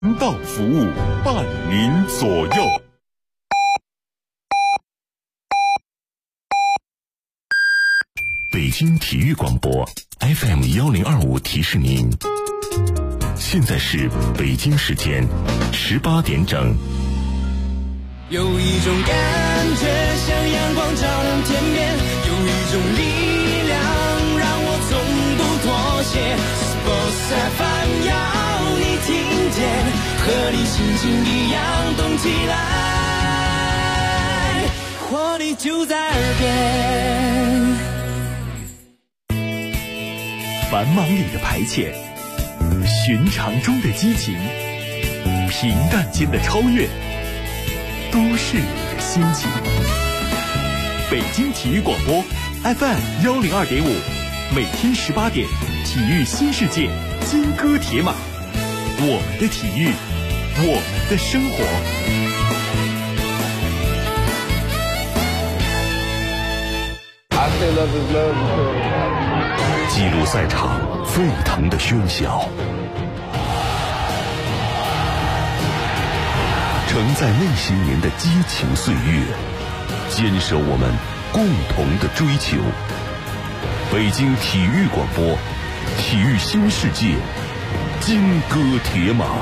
到服务，伴您左右。北京体育广播 FM1025提示您，现在是北京时间18点整。 有一种感觉像阳光照亮天边，有一种力量让我从不妥协。Sports FM 要你听见，和你心情一样动起来，活力就在耳边。 繁忙里的排遣，寻常中的激情，平淡间的超越，都是你的心情。北京体育广播 FM102.5，每天18点，体育新世界，金戈铁马，我们的体育，我们的生活。记录赛场沸腾的喧嚣，承载那些年的激情岁月，坚守我们共同的追求。北京体育广播，体育新世界，金戈铁马。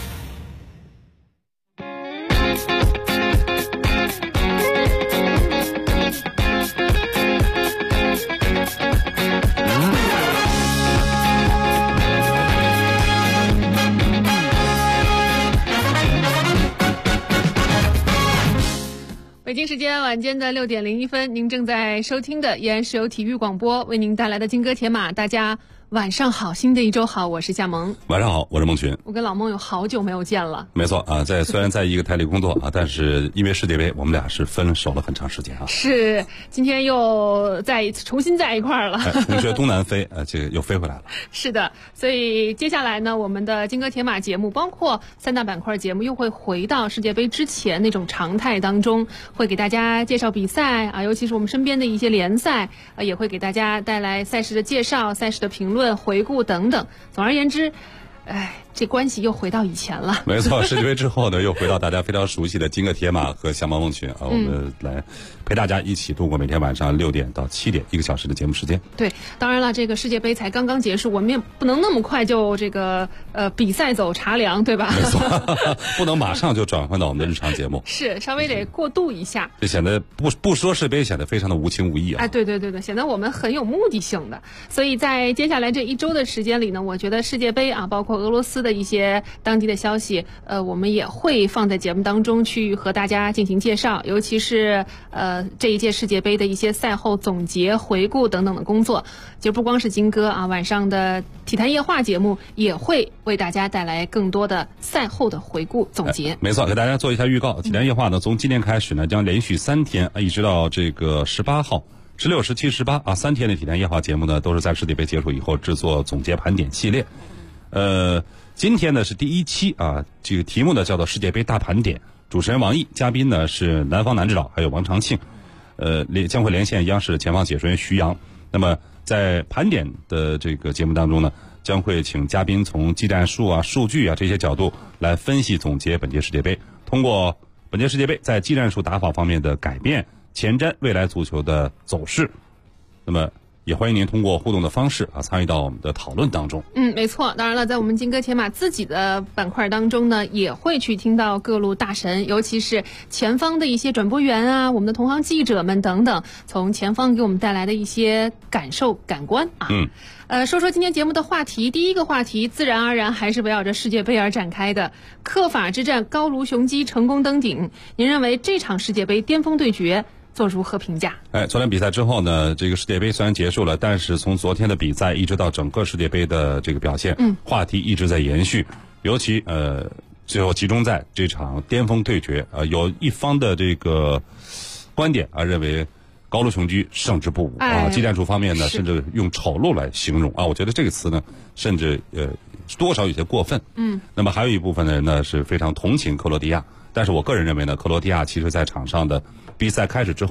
北京时间晚间的6点01分，您正在收听的依然是由体育广播为您带来的金戈铁马。大家晚上好，新的一周好，我是夏萌。 晚上好，我是孟群。 我跟老孟有好久没有见了。没错啊，虽然在一个台里工作啊，但是因为世界杯，我们俩是分手了很长时间啊。 是，今天又重新在一块儿了。 同学东南飞，这个又飞回来了。 是的，所以接下来呢，我们的金戈铁马节目，包括3大板块节目，又会回到世界杯之前那种常态当中，会给大家介绍比赛啊，尤其是我们身边的一些联赛，也会给大家带来赛事的介绍、赛事的评论、回顾等等。总而言之，这关系又回到以前了。 没错，世界杯之后呢，又回到大家非常熟悉的金戈铁马和相邦梦群啊，我们来陪大家一起度过每天晚上6点到7点1个小时的节目时间。 对，当然了，这个世界杯才刚刚结束，我们也不能那么快就这个比赛走茶凉，对吧？ 没错，不能马上就转换到我们的日常节目。 是，稍微得过渡一下。 这显得不说世杯，显得非常的无情无义啊！ 对，显得我们很有目的性的。所以在接下来这一周的时间里呢，我觉得世界杯啊，包括俄罗斯的一些当地的消息，我们也会放在节目当中去和大家进行介绍，尤其是这一届世界杯的一些赛后总结、回顾等等的工作。就不光是金戈啊，晚上的体坛夜话节目也会为大家带来更多的赛后的回顾总结。 没错，给大家做一下预告。体坛夜话呢，从今天开始呢，将连续3天一直到这个18号。16、17、18啊，3天的体坛夜话节目呢，都是在世界杯结束以后制作总结盘点系列。今天呢是第1期啊，这个题目呢叫做世界杯大盘点，主持人王毅，嘉宾呢是南方男指导还有王长庆，将会连线央视前方解说员徐阳。那么在盘点的这个节目当中呢，将会请嘉宾从技战术啊、数据啊这些角度来分析总结本届世界杯，通过本届世界杯在技战术打法方面的改变，前瞻未来足球的走势。那么也欢迎您通过互动的方式参与到我们的讨论当中。 没错。当然了，在我们金戈铁马自己的板块当中呢，也会去听到各路大神，尤其是前方的一些转播员啊，我们的同行记者们等等，从前方给我们带来的一些感受、感官啊。说说今天节目的话题，第一个话题自然而然还是围绕着世界杯而展开的。克法之战，高卢雄鸡成功登顶。您认为这场世界杯巅峰对决做如何评价？ 昨天比赛之后呢，这个世界杯虽然结束了，但是从昨天的比赛一直到整个世界杯的这个表现，话题一直在延续。尤其最后集中在这场巅峰对决，有一方的这个观点认为高卢雄鸡胜之不武技战术方面呢，甚至用丑陋来形容我觉得这个词呢，甚至多少有些过分。那么还有一部分的人呢是非常同情克罗地亚，但是我个人认为呢，克罗地亚其实在场上的比赛开始之后，他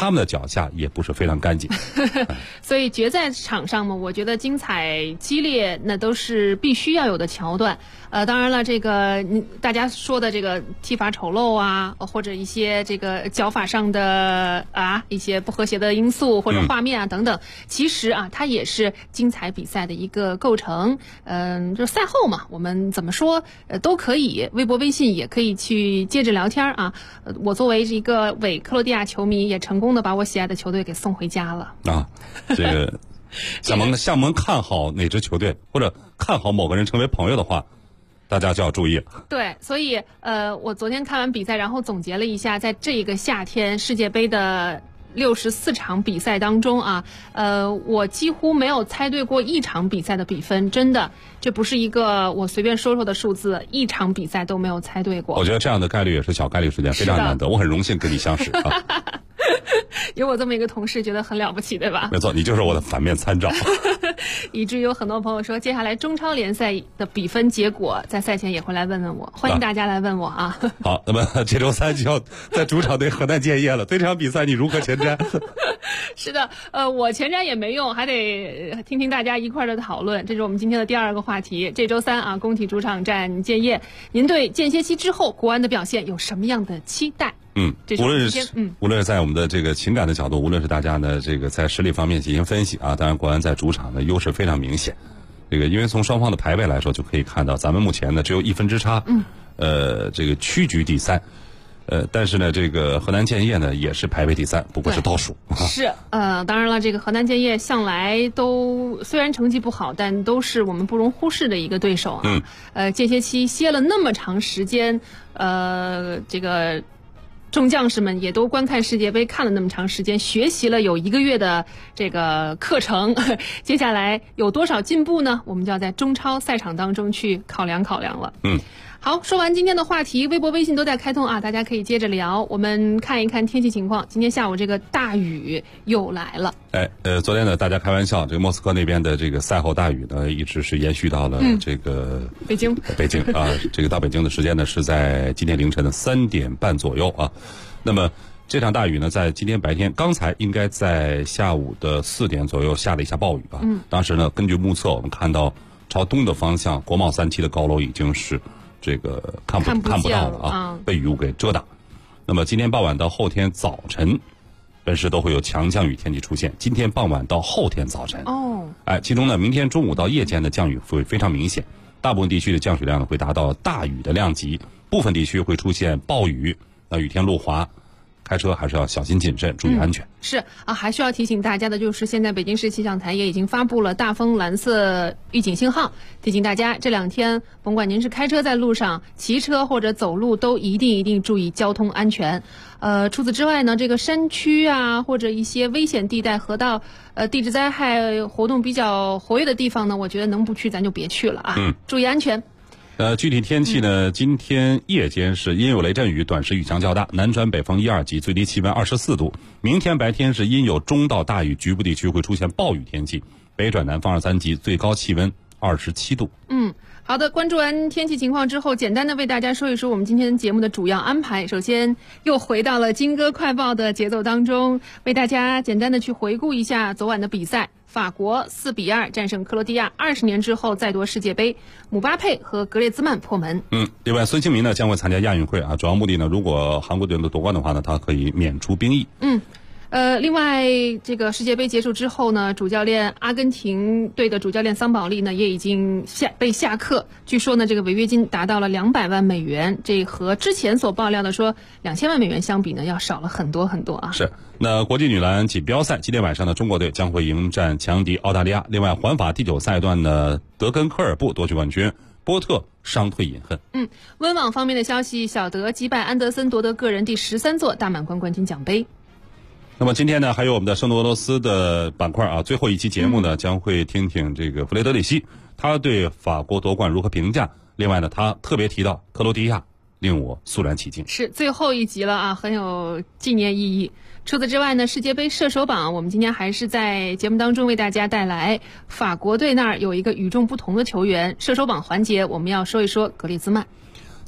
他们的脚下也不是非常干净。 所以决赛场上嘛，我觉得精彩激烈那都是必须要有的桥段。当然了，这个大家说的这个踢法丑陋啊，或者一些这个脚法上的一些不和谐的因素或者画面啊等等，其实它也是精彩比赛的一个构成。就赛后嘛，我们怎么说都可以，微博、微信也可以去接着聊天啊。我作为一个伪克罗地亚球迷，也成功的把我喜爱的球队给送回家了啊。这个向我们看好哪支球队或者看好某个人成为朋友的话，大家就要注意了。 对，所以我昨天看完比赛，然后总结了一下，在这个夏天世界杯的64场比赛当中我几乎没有猜对过一场比赛的比分，真的，这不是一个我随便说说的数字，一场比赛都没有猜对过。 我觉得这样的概率也是小概率事件，非常难得，我很荣幸跟你相识啊。 有我这么一个同事，觉得很了不起，对吧？ 没错，你就是我的反面参照。 以至于有很多朋友说，接下来中超联赛的比分结果在赛前也会来问问我，欢迎大家来问我啊。 好，那么这周3就要在主场对河南建业了，对这场比赛你如何前瞻？ 是的，我前瞻也没用，还得听听大家一块的讨论。这是我们今天的第二个话题。这周3工体主场战建业，您对间歇期之后国安的表现有什么样的期待？无论是在我们的这个情感的角度，无论是大家呢这个在实力方面进行分析当然国安在主场的优势非常明显。这个因为从双方的排位来说，就可以看到咱们目前呢只有1分之差，这个屈居第3。但是呢，这个河南建业呢也是排位第3，不过是倒数。 是，当然了，这个河南建业向来都虽然成绩不好，但都是我们不容忽视的一个对手间歇期歇了那么长时间，这个众将士们也都观看世界杯看了那么长时间，学习了有1个月的这个课程，接下来有多少进步呢？我们就要在中超赛场当中去考量考量了。好，说完今天的话题，微博、微信都在开通大家可以接着聊。我们看一看天气情况，今天下午这个大雨又来了。 昨天呢，大家开玩笑，这个莫斯科那边的这个赛后大雨呢，一直是延续到了这个北京这个到北京的时间呢是在今天凌晨的3点半左右那么这场大雨呢，在今天白天，刚才应该在下午的4点左右下了一下暴雨当时呢，根据目测，我们看到朝东的方向，国贸3期的高楼已经是这个看不到了被雨雾给遮挡。那么今天傍晚到后天早晨，本市都会有强降雨天气出现。今天傍晚到后天早晨其中呢，明天中午到夜间的降雨会非常明显，大部分地区的降水量呢会达到大雨的量级，部分地区会出现暴雨，雨天路滑。开车还是要小心谨慎，注意安全。 是还需要提醒大家的就是，现在北京市气象台也已经发布了大风蓝色预警信号，提醒大家这2天，甭管您是开车在路上、骑车或者走路，都一定注意交通安全。除此之外呢，这个山区或者一些危险地带、河道、地质灾害活动比较活跃的地方呢，我觉得能不去咱就别去了注意安全。 具体天气呢，今天夜间是阴有雷阵雨，短时雨强较大，南转北风1、2级，最低气温24度。明天白天是阴有中到大雨，局部地区会出现暴雨天气，北转南风2、3级，最高气温27度。 好的，关注完天气情况之后，简单的为大家说一说我们今天节目的主要安排。首先又回到了金歌快报的节奏当中，为大家简单的去回顾一下昨晚的比赛。法国4比2战胜克罗地亚，20年之后再夺世界杯，姆巴佩和格列兹曼破门。 另外孙兴民呢将会参加亚运会主要目的呢，如果韩国队能夺冠的话呢，他可以免除兵役。 另外这个世界杯结束之后呢，主教练阿根廷队的主教练桑保利呢也已经被下课，据说呢这个违约金达到了200万美元，这和之前所爆料的说2000万美元相比呢要少了很多很多是。那国际女篮锦标赛今天晚上呢，中国队将会迎战强敌澳大利亚。另外环法第9赛段呢，德根科尔布夺取冠军，波特伤退隐恨。 温网方面的消息，小德击败安德森夺得个人第13座大满贯冠军奖杯。 那么今天呢，还有我们的圣多俄罗斯的板块最后一期节目呢，将会听听这个弗雷德里希他对法国夺冠如何评价。另外呢，他特别提到克罗地亚，令我肃然起敬。 是最后一集了很有纪念意义。除此之外呢，世界杯射手榜我们今天还是在节目当中为大家带来法国队那儿有一个与众不同的球员。射手榜环节我们要说一说格列兹曼。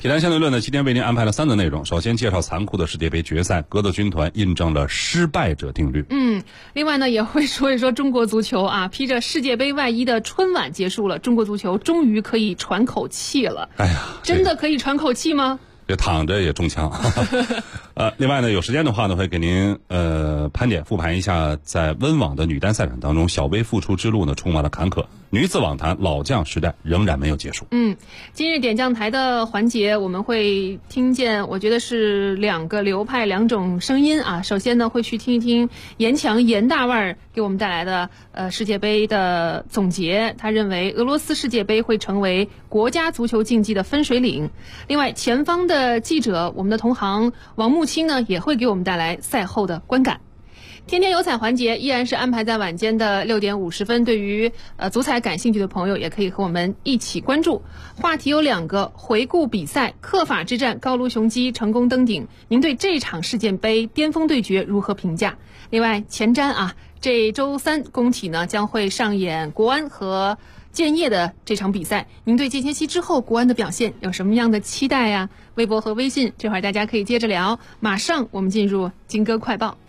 体坛相对论呢，今天为您安排了3则内容。首先介绍残酷的世界杯决赛，格斗军团印证了失败者定律。 另外呢，也会说一说中国足球啊，披着世界杯外衣的春晚结束了，中国足球终于可以喘口气了。 哎呀， 真的可以喘口气吗？ 这躺着也中枪。另外呢，有时间的话呢，会给您盘点复盘一下，在温网的女单赛场当中，小威复出之路呢充满了坎坷，女子网坛老将时代仍然没有结束。 今日点将台的环节，我们会听见，我觉得是2个流派2种声音啊。首先呢，会去听一听严强严大腕给我们带来的世界杯的总结。他认为俄罗斯世界杯会成为国家足球竞技的分水岭。另外，前方的记者，我们的同行王木青呢，也会给我们带来赛后的观感。天天有彩环节依然是安排在晚间的6点50分，对于足彩感兴趣的朋友也可以和我们一起关注。话题有2个，回顾比赛，克法之战高卢雄鸡成功登顶，您对这场世界杯巅峰对决如何评价？另外前瞻啊，这周3工体呢将会上演国安和建业的这场比赛，您对间歇期之后国安的表现有什么样的期待呀？微博和微信这会儿大家可以接着聊。马上我们进入金歌快报。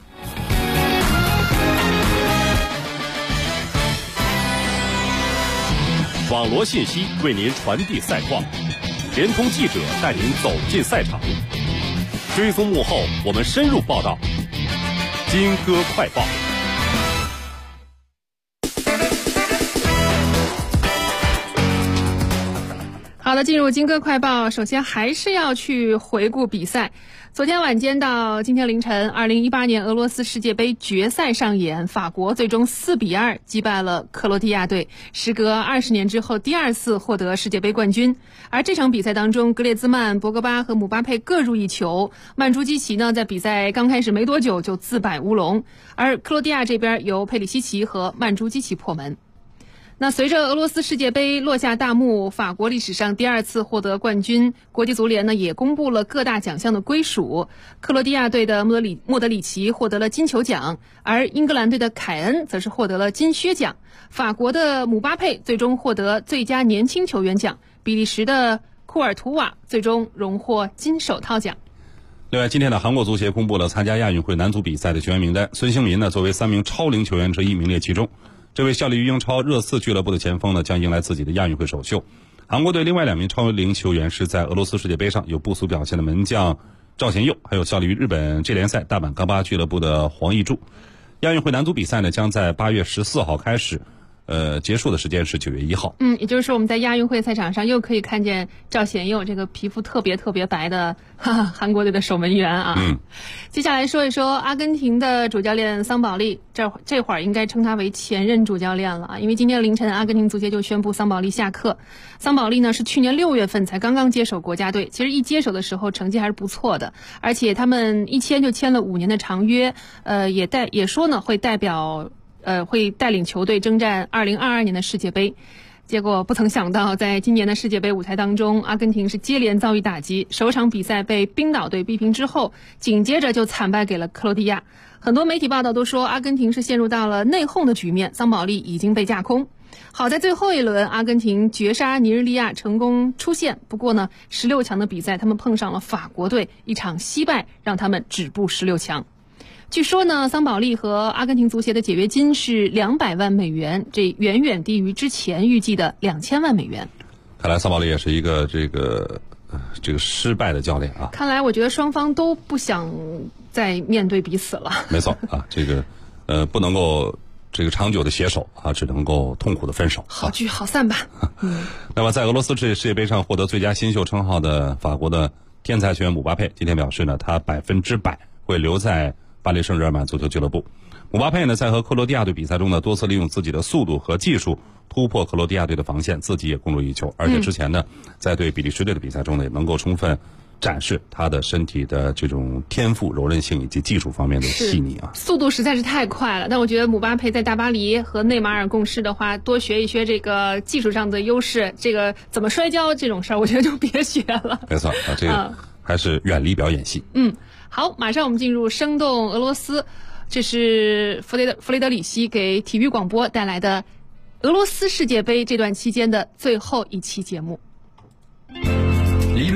网罗信息为您传递赛况，联通记者带您走进赛场，追踪幕后我们深入报道。金歌快报。 好的，进入金歌快报，首先还是要去回顾比赛。昨天晚间到今天凌晨，2018年俄罗斯世界杯决赛上演，法国最终4-2击败了克罗地亚队，时隔20年之后第2次获得世界杯冠军。而这场比赛当中，格列兹曼、博格巴和姆巴佩各入1球，曼朱基奇呢在比赛刚开始没多久就自摆乌龙，而克罗地亚这边由佩里西奇和曼朱基奇破门。那随着俄罗斯世界杯落下大幕，法国历史上第2次获得冠军，国际足联呢也公布了各大奖项的归属。克罗地亚队的莫德里奇获得了金球奖，而英格兰队的凯恩则是获得了金靴奖。法国的姆巴佩最终获得最佳年轻球员奖，比利时的库尔图瓦最终荣获金手套奖。 另外，今天的韩国足协公布了参加亚运会男足比赛的球员名单，孙兴民呢作为3名超龄球员之一名列其中。这位效力于英超热刺俱乐部的前锋呢，将迎来自己的亚运会首秀。韩国队另外2名超龄球员是在俄罗斯世界杯上有不俗表现的门将赵贤佑，还有效力于日本 J 联赛大阪钢巴俱乐部的黄义柱。亚运会男足比赛呢，将在8月14号开始，结束的时间是9月1号。 也就是说我们在亚运会赛场上又可以看见赵贤佑这个皮肤特别白的韩国队的守门员啊。接下来说一说阿根廷的主教练桑保利，这会儿应该称他为前任主教练了啊，因为今天凌晨阿根廷足协就宣布桑保利下课。桑保利呢是去年6月份才刚刚接手国家队，其实一接手的时候成绩还是不错的，而且他们一签就签了5年的长约，也说呢会带领球队征战2022年的世界杯。结果不曾想到，在今年的世界杯舞台当中，阿根廷是接连遭遇打击，首场比赛被冰岛队逼平之后，紧接着就惨败给了克罗地亚。很多媒体报道都说阿根廷是陷入到了内讧的局面，桑保利已经被架空。好在最后一轮阿根廷绝杀尼日利亚成功出线，不过呢16强的比赛他们碰上了法国队，一场惜败让他们止步16强。据说呢，桑保利和阿根廷足协的解约金是200万美元，这远远低于之前预计的2000万美元。 看来桑保利也是一个这个失败的教练啊。 看来我觉得双方都不想再面对彼此了。 没错啊，这个不能够这个长久的携手啊，只能够痛苦的分手。 好聚好散吧。 那么在俄罗斯世界杯上获得最佳新秀称号的法国的天才球员姆巴佩今天表示呢，他100%会留在巴黎圣日耳曼足球俱乐部。姆巴佩呢，在和克罗地亚队比赛中呢，多次利用自己的速度和技术突破克罗地亚队的防线，自己也攻入1球。而且之前呢，在对比利时队的比赛中呢，也能够充分展示他的身体的这种天赋、柔韧性以及技术方面的细腻啊。 速度实在是太快了。但我觉得姆巴佩在大巴黎和内马尔共事的话，多学一学这个技术上的优势，这个怎么摔跤这种事儿，我觉得就别学了。 没错啊，这个还是远离表演系。 好，马上我们进入生动俄罗斯，这是弗雷德里希给体育广播带来的俄罗斯世界杯这段期间的最后一期节目。 Liebe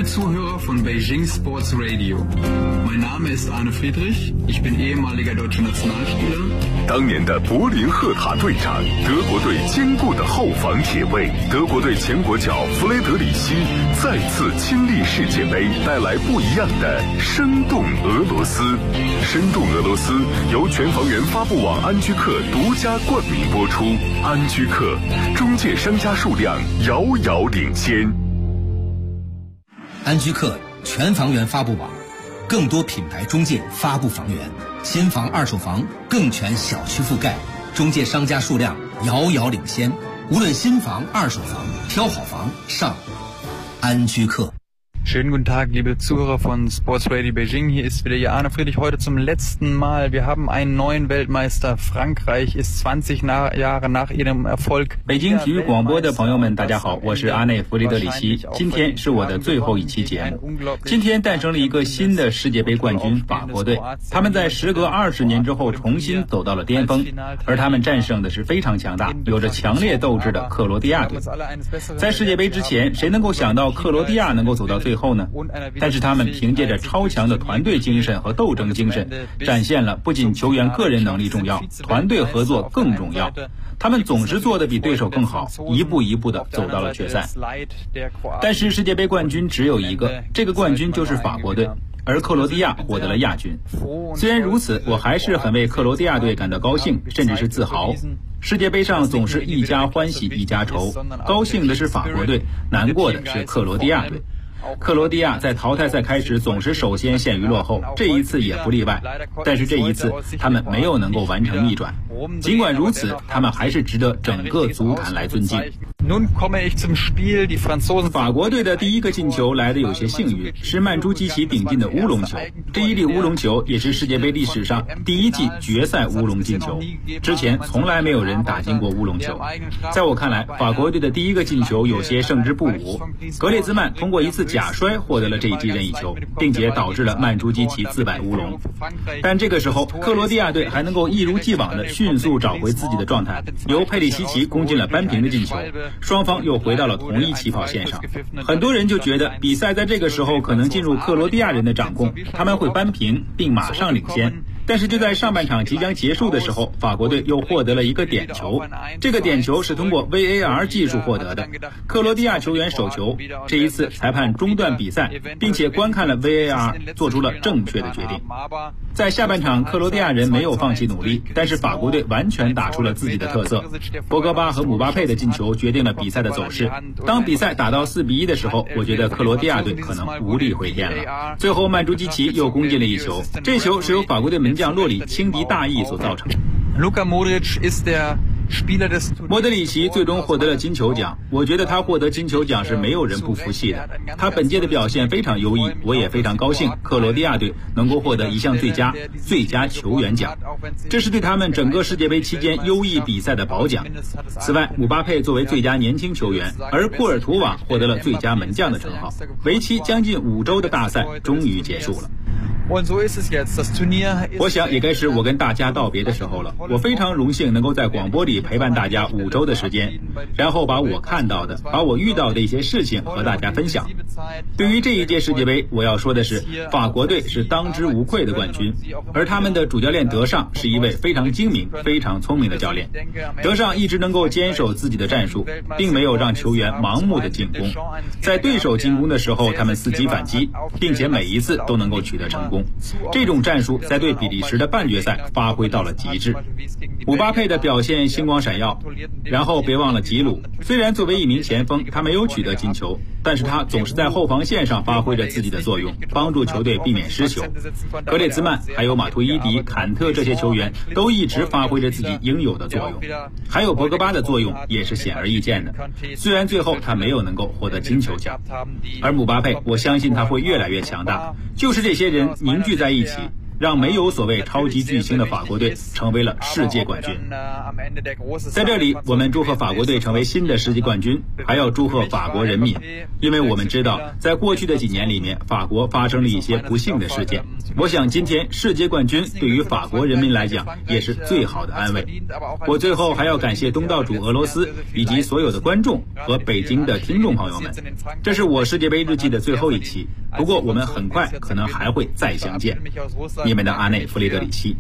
Zuhörer von Beijing Sports Radio. Mein Name ist Arne Friedrich, ich bin ehemaliger deutscher Nationalspieler. 当年的柏林赫塔队长，德国队坚固的后防铁卫，德国队前国脚弗雷德里希再次亲历世界杯，带来不一样的生动俄罗斯。生动俄罗斯由全房源发布网安居客独家冠名播出。安居客，中介商家数量遥遥领先。 安居客全房源发布网，更多品牌中介发布房源，新房二手房更全小区覆盖，中介商家数量遥遥领先。无论新房二手房，挑好房上安居客。 Schönen guten Tag, liebe Zuhörer von Sports Radio Beijing. Hier ist wieder Ihr Arne Friedrich heute zum letzten Mal. Wir haben einen neuen Weltmeister. Frankreich ist 20 Jahre nach ihrem Erfolg. 北京体育广播的朋友们，大家好，我是阿内弗雷德里希。今天是我的最后一期节目。今天诞生了一个新的世界杯冠军法国队，他们在时隔20年之后重新走到了巅峰，而他们战胜的是非常强大、有着强烈斗志的克罗地亚队。在世界杯之前，谁能够想到克罗地亚能够走到最后呢？但是他们凭借着超强的团队精神和斗争精神，展现了不仅球员个人能力重要，团队合作更重要。他们总是做得比对手更好，一步一步地走到了决赛。但是世界杯冠军只有一个，这个冠军就是法国队，而克罗地亚获得了亚军。虽然如此，我还是很为克罗地亚队感到高兴，甚至是自豪。世界杯上总是一家欢喜一家愁，高兴的是法国队，难过的是克罗地亚队。克罗地亚在淘汰赛开始总是首先陷于落后，这一次也不例外。但是这一次他们没有能够完成逆转，尽管如此，他们还是值得整个足坛来尊敬。法国队的第一个进球来得有些幸运，是曼朱基奇顶进的乌龙球。这一粒乌龙球也是世界杯历史上第一记决赛乌龙进球，之前从来没有人打进过乌龙球。在我看来，法国队的第一个进球有些胜之不武。格列兹曼通过一次假摔获得了这一记任意球，并且导致了曼朱基奇自摆乌龙。但这个时候，克罗地亚队还能够一如既往的迅速找回自己的状态，由佩里西奇攻进了扳平的进球，双方又回到了同一起跑线上。很多人就觉得比赛在这个时候可能进入克罗地亚人的掌控，他们会扳平并马上领先。但是就在上半场即将结束的时候，法国队又获得了一个点球。这个点球是通过 VAR 技术获得的，克罗地亚球员手球。这一次裁判中断比赛，并且观看了 VAR， 做出了正确的决定。在下半场，克罗地亚人没有放弃努力，但是法国队完全打出了自己的特色。博格巴和姆巴佩的进球决定了比赛的走势。当比赛打到4-1的时候，我觉得克罗地亚队可能无力回天了。最后曼朱基奇又攻进了一球，这球是由法国队门将洛里轻敌大意所造成。莫德里奇最终获得了金球奖，我觉得他获得金球奖是没有人不服气的。他本届的表现非常优异，我也非常高兴克罗地亚队能够获得一项最佳球员奖，这是对他们整个世界杯期间优异比赛的褒奖。此外，姆巴佩作为最佳年轻球员，而库尔图瓦获得了最佳门将的称号。为期将近5周的大赛终于结束了。我想也该是我跟大家道别的时候了。我非常荣幸能够在广播里陪伴大家5周的时间，然后把我看到的、把我遇到的一些事情和大家分享。对于这一届世界杯，我要说的是，法国队是当之无愧的冠军，而他们的主教练德尚是一位非常精明、非常聪明的教练。德尚一直能够坚守自己的战术，并没有让球员盲目的进攻。在对手进攻的时候，他们伺机反击，并且每一次都能够取得成功。这种战术在对比利时的半决赛发挥到了极致。姆巴佩的表现星光闪耀，然后别忘了吉鲁。虽然作为一名前锋，他没有取得进球，但是他总是在后防线上发挥着自己的作用，帮助球队避免失球。格列兹曼还有马图伊迪、坎特这些球员都一直发挥着自己应有的作用，还有博格巴的作用也是显而易见的。虽然最后他没有能够获得金球奖，而姆巴佩，我相信他会越来越强大。就是这些人凝聚在一起， 让没有所谓超级巨星的法国队成为了世界冠军。在这里，我们祝贺法国队成为新的世界冠军，还要祝贺法国人民，因为我们知道，在过去的几年里面，法国发生了一些不幸的事件。我想今天世界冠军对于法国人民来讲也是最好的安慰。我最后还要感谢东道主俄罗斯以及所有的观众和北京的听众朋友们。这是我世界杯日记的最后一期，不过我们很快可能还会再相见。你们的阿内·弗雷德里希。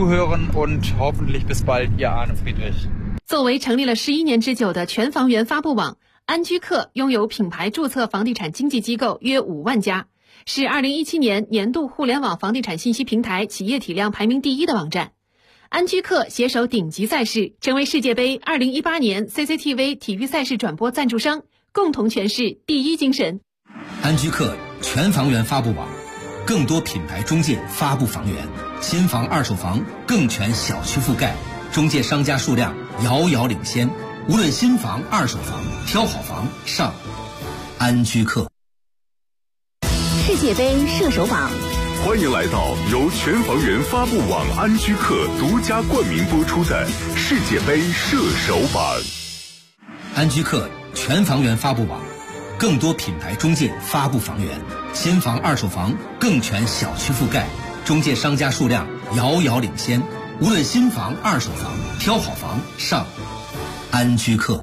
作为成立了11年之久的全房源发布网，安居客拥有品牌注册房地产经纪机构约5万家，是2017年年度互联网房地产信息平台企业体量排名第1的网站。安居客携手顶级赛事，成为世界杯2018年 CCTV 体育赛事转播赞助商，共同诠释第一精神。 安居客全房源发布网，更多品牌中介发布房源，新房二手房更全小区覆盖，中介商家数量遥遥领先，无论新房二手房，挑好房上安居客。 世界杯射手榜， 欢迎来到由全房源发布网安居客独家冠名播出的世界杯射手榜。 安居客全房源发布网，更多品牌中介发布房源，新房二手房更全小区覆盖，中介商家数量遥遥领先，无论新房二手房，挑好房上安居客。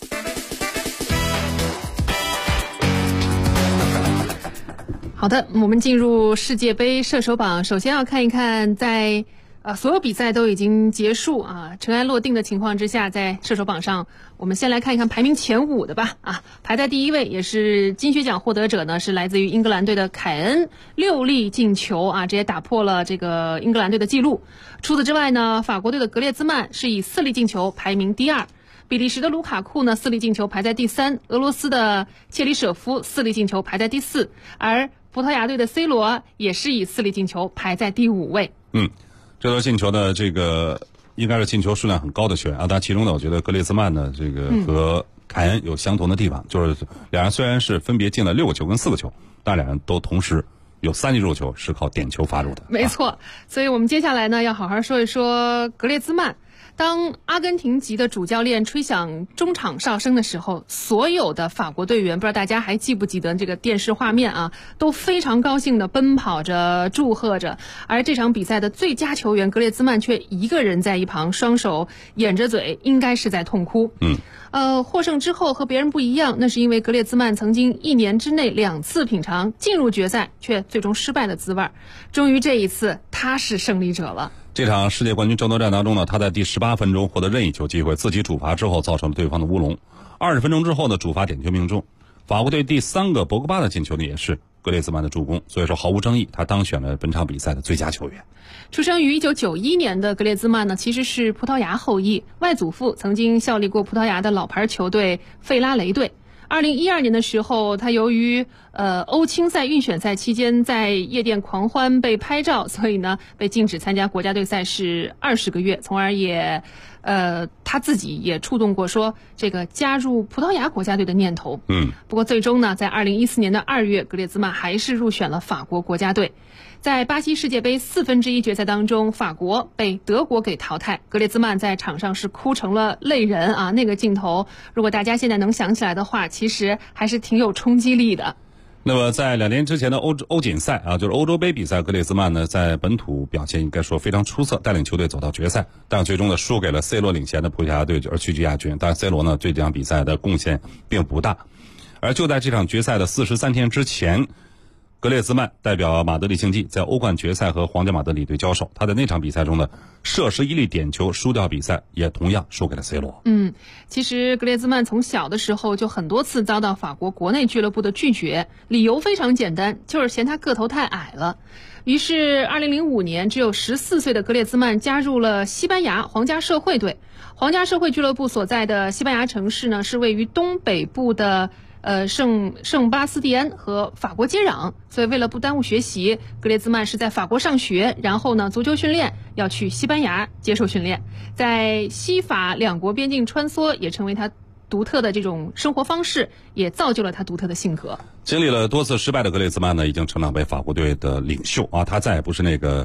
好的，我们进入世界杯射手榜，首先要看一看在所有比赛都已经结束啊，尘埃落定的情况之下，在射手榜上，我们先来看一看排名前5的吧。排在第1位也是金靴奖获得者呢，是来自于英格兰队的凯恩，6粒进球啊，直接打破了这个英格兰队的记录。除此之外呢，法国队的格列兹曼是以4粒进球排名第2。比利时的卢卡库呢4粒进球排在第3，俄罗斯的切里舍夫4粒进球排在第4，而葡萄牙队的 C 罗也是以4粒进球排在第5位。 这轮进球的这个应该是进球数量很高的球员啊，但其中呢，我觉得格列兹曼呢这个和凯恩有相同的地方，就是两人虽然是分别进了6个球跟4个球，但两人都同时有3粒入球是靠点球发入的。 没错，所以我们接下来呢要好好说一说格列兹曼。当阿根廷籍的主教练吹响中场哨声的时候，所有的法国队员，不知道大家还记不记得这个电视画面啊，都非常高兴地奔跑着祝贺着。而这场比赛的最佳球员格列兹曼却一个人在一旁，双手掩着嘴，应该是在痛哭。获胜之后和别人不一样，那是因为格列兹曼曾经1年之内2次品尝进入决赛却最终失败的滋味，终于这一次他是胜利者了。 这场世界冠军争夺战当中呢，他在第18分钟获得任意球机会，自己主罚之后造成了对方的乌龙。20分钟之后呢，主罚点球命中。法国队第3个博格巴的进球呢，也是格列兹曼的助攻，所以说毫无争议，他当选了本场比赛的最佳球员。 出生于1991年的格列兹曼呢，其实是葡萄牙后裔，外祖父曾经效力过葡萄牙的老牌球队费拉雷队。2012年的时候，他由于欧青赛预选赛期间在夜店狂欢被拍照，所以呢被禁止参加国家队赛事20个月，从而也他自己也触动过说这个加入葡萄牙国家队的念头。不过最终呢，在2014年的2月，格列兹曼还是入选了法国国家队。在巴西世界杯1/4决赛当中，法国被德国给淘汰，格列兹曼在场上是哭成了泪人啊！那个镜头，如果大家现在能想起来的话，其实还是挺有冲击力的。 那么在2年之前的欧锦赛啊，就是欧洲杯比赛，格列兹曼呢在本土表现应该说非常出色，带领球队走到决赛，但最终呢输给了 C 罗领衔的葡萄牙队而屈居亚军。但 C 罗呢对这场比赛的贡献并不大。而就在这场决赛的43天之前，格列兹曼代表马德里竞技在欧冠决赛和皇家马德里队交手，他在那场比赛中呢射11粒点球输掉比赛，也同样输给了 C 罗。 其实格列兹曼从小的时候就很多次遭到法国国内俱乐部的拒绝，理由非常简单，就是嫌他个头太矮了。于是2005年只有14岁的格列兹曼加入了西班牙皇家社会队。皇家社会俱乐部所在的西班牙城市呢，是位于东北部的圣巴斯蒂安和法国接壤，所以为了不耽误学习，格列兹曼是在法国上学，然后呢足球训练要去西班牙接受训练，在西法2国边境穿梭，也成为他独特的这种生活方式，也造就了他独特的性格。 经历了多次失败的格列兹曼呢，已经成长为法国队的领袖啊，他再也不是那个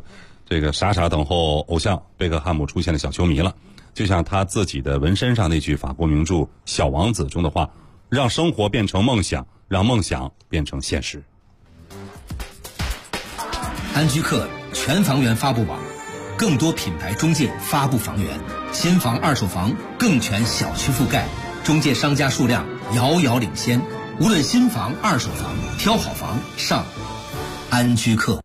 这个傻傻等候偶像贝克汉姆出现的小球迷了。就像他自己的纹身上那句法国名著《小王子》中的话：让生活变成梦想，让梦想变成现实。 安居客全房源发布网，更多品牌中介发布房源，新房二手房更全小区覆盖，中介商家数量遥遥领先。无论新房二手房，挑好房上安居客。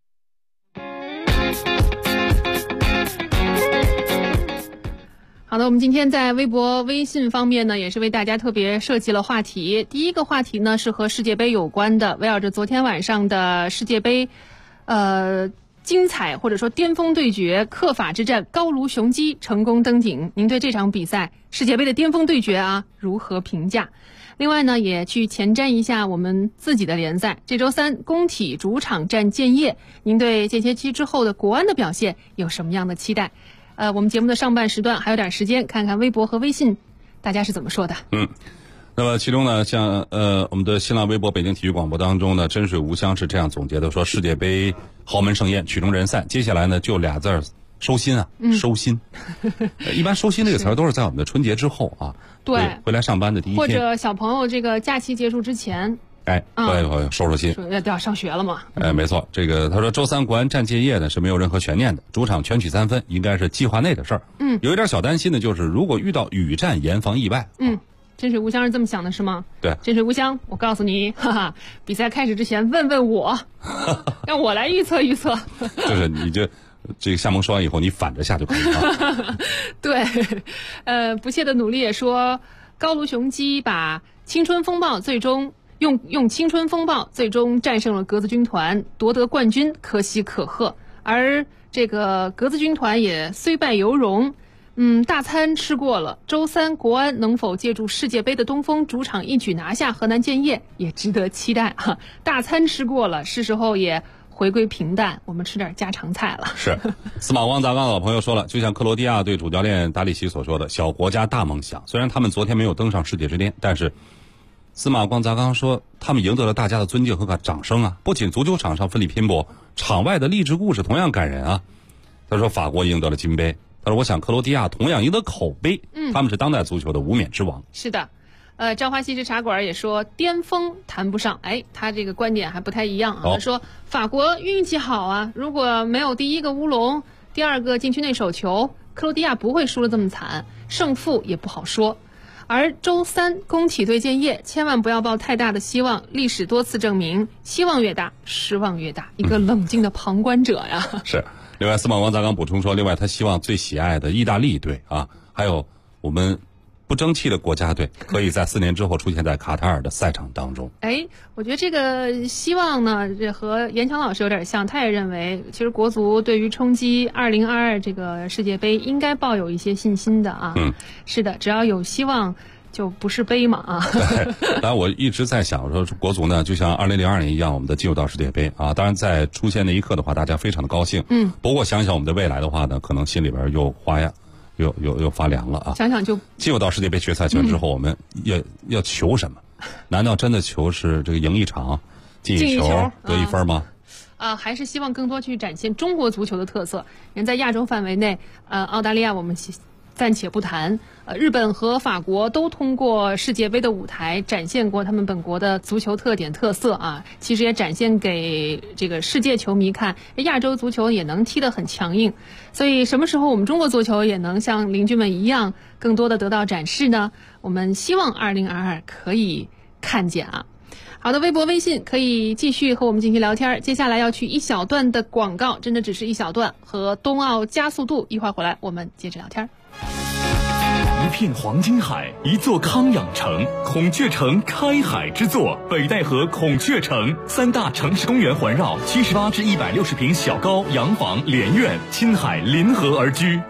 好的，我们今天在微博、微信方面呢，也是为大家特别设计了话题。第一个话题呢是和世界杯有关的，围绕着昨天晚上的世界杯，精彩或者说巅峰对决，克法之战，高卢雄鸡成功登顶。您对这场比赛世界杯的巅峰对决啊如何评价？另外呢，也去前瞻一下我们自己的联赛。这周三，工体主场战建业，您对间歇期之后的国安的表现有什么样的期待？我们节目的上半时段还有点时间，看看微博和微信大家是怎么说的。 那么其中呢，像我们的新浪微博北京体育广播当中呢，真水无香是这样总结的，说世界杯豪门盛宴，曲终人散，接下来呢就俩字儿，收心啊，收心。一般收心这个词儿都是在我们的春节之后啊， 对， 回来上班的第一天， 或者小朋友这个假期结束之前。 收心， 要上学了嘛？ 没错，这个他说周三国安战建业呢是没有任何悬念的，主场全取3分，应该是计划内的事儿。有一点小担心的就是如果遇到雨战，严防意外。 真水无香是这么想的是吗？ 对， 真水无香，我告诉你，比赛开始之前问问我，让我来预测预测。 就是你这个夏萌说完以后，你反着下就可以了。 对，不懈的努力也说，高卢雄鸡把青春风暴最终。用青春风暴最终战胜了格子军团，夺得冠军，可喜可贺。而这个格子军团也虽败犹荣，大餐吃过了。周三国安能否借助世界杯的东风，主场一举拿下河南建业，也值得期待啊！大餐吃过了，是时候也回归平淡，我们吃点家常菜了。 是，司马光砸缸老朋友说了，就像克罗地亚队主教练达里奇所说的，小国家大梦想。虽然他们昨天没有登上世界之巅，但是司马光砸缸说，他们赢得了大家的尊敬和掌声啊！不仅足球场上奋力拼搏，场外的励志故事同样感人啊！他说，法国赢得了金杯，他说，我想克罗地亚同样赢得口碑，他们是当代足球的无冕之王。 是的，朝花夕拾茶馆也说，巅峰谈不上，他这个观点还不太一样啊。他说，法国运气好啊，如果没有第一个乌龙，第二个禁区内手球，克罗地亚不会输得这么惨，胜负也不好说。而周三工体对建业，千万不要抱太大的希望。历史多次证明，希望越大，失望越大。一个冷静的旁观者呀。 是。另外，司马光砸缸补充说，另外他希望最喜爱的意大利队啊，还有我们不争气的国家队，可以在4年之后出现在卡塔尔的赛场当中。 我觉得这个希望呢，这和严强老师有点像，他也认为，其实国足对于冲击2022这个世界杯应该抱有一些信心的啊。是的，只要有希望，就不是杯嘛啊。 对，当然我一直在想说，国足呢，就像2002年一样，我们的进入到世界杯啊。当然，在出现那一刻的话，大家非常的高兴。不过想想我们的未来的话呢，可能心里边又花呀。又发凉了啊！ 想想就进入到世界杯决赛圈之后，我们要求什么？难道真的求是这个赢一场、进一球、得1分吗？ 还是希望更多去展现中国足球的特色。人在亚洲范围内，澳大利亚我们暂且不谈，日本和法国都通过世界杯的舞台展现过他们本国的足球特点特色啊，其实也展现给这个世界球迷看，亚洲足球也能踢得很强硬。所以什么时候我们中国足球也能像邻居们一样，更多的得到展示呢？我们希望2022可以看见啊。好的，微博、微信可以继续和我们进行聊天。接下来要去一小段的广告，真的只是一小段，和冬奥加速度，一会儿回来我们接着聊天。 一片黄金海，一座康养城，孔雀城开海之作，北戴河孔雀城，3大城市公园环绕，78至160平小高洋房连院，亲海临河而居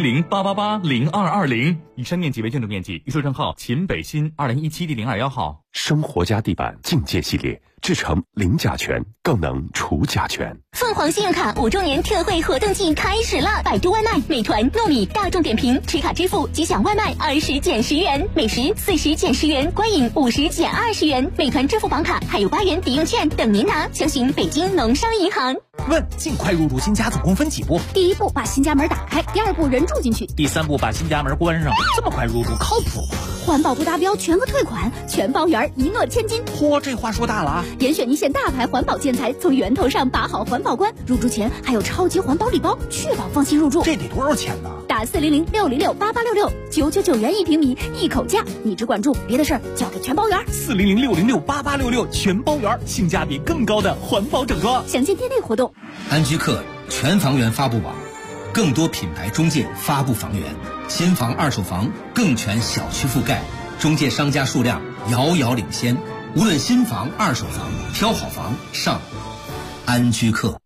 ，400-888-0220。以上面积为建筑面积，预售证号秦北新2017第021号。 生活家地板境界系列，制成零甲醛，更能除甲醛。 凤凰信用卡5周年特惠活动季开始了！百度外卖、美团、糯米、大众点评持卡支付即享外卖20减10元，美食40减10元，观影50减20元。美团支付宝卡还有8元抵用券等您拿，详询北京农商银行。 问：尽快入住新家总共分几步？ 第1步把新家门打开，第2步人住进去， 第3步把新家门关上。这么快入住靠谱吗？ 环保不达标全额退款，全包圆，一诺千金。 嚯，这话说大了啊！ 严选一线大牌环保建材，从源头上把好环保关。入住前还有超级环保礼包，确保放心入住。 这得多少钱呢？ 打400-606-8866，999元1平米，一口价。你只管住，别的事儿交给全包圆。 400-606-8866，全包圆，性价比更高的环保整装。 详见店内活动。 安居客全房源发布网，更多品牌中介发布房源，新房二手房更全小区覆盖，中介商家数量遥遥领先。无论新房二手房，挑好房上安居客。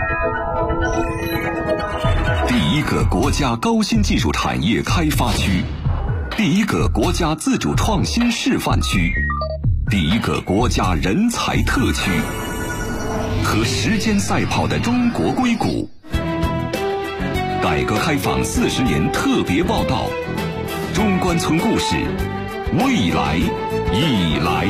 第一个国家高新技术产业开发区，第一个国家自主创新示范区，第一个国家人才特区，和时间赛跑的中国硅谷。改革开放40年特别报道，中关村故事，未来已来。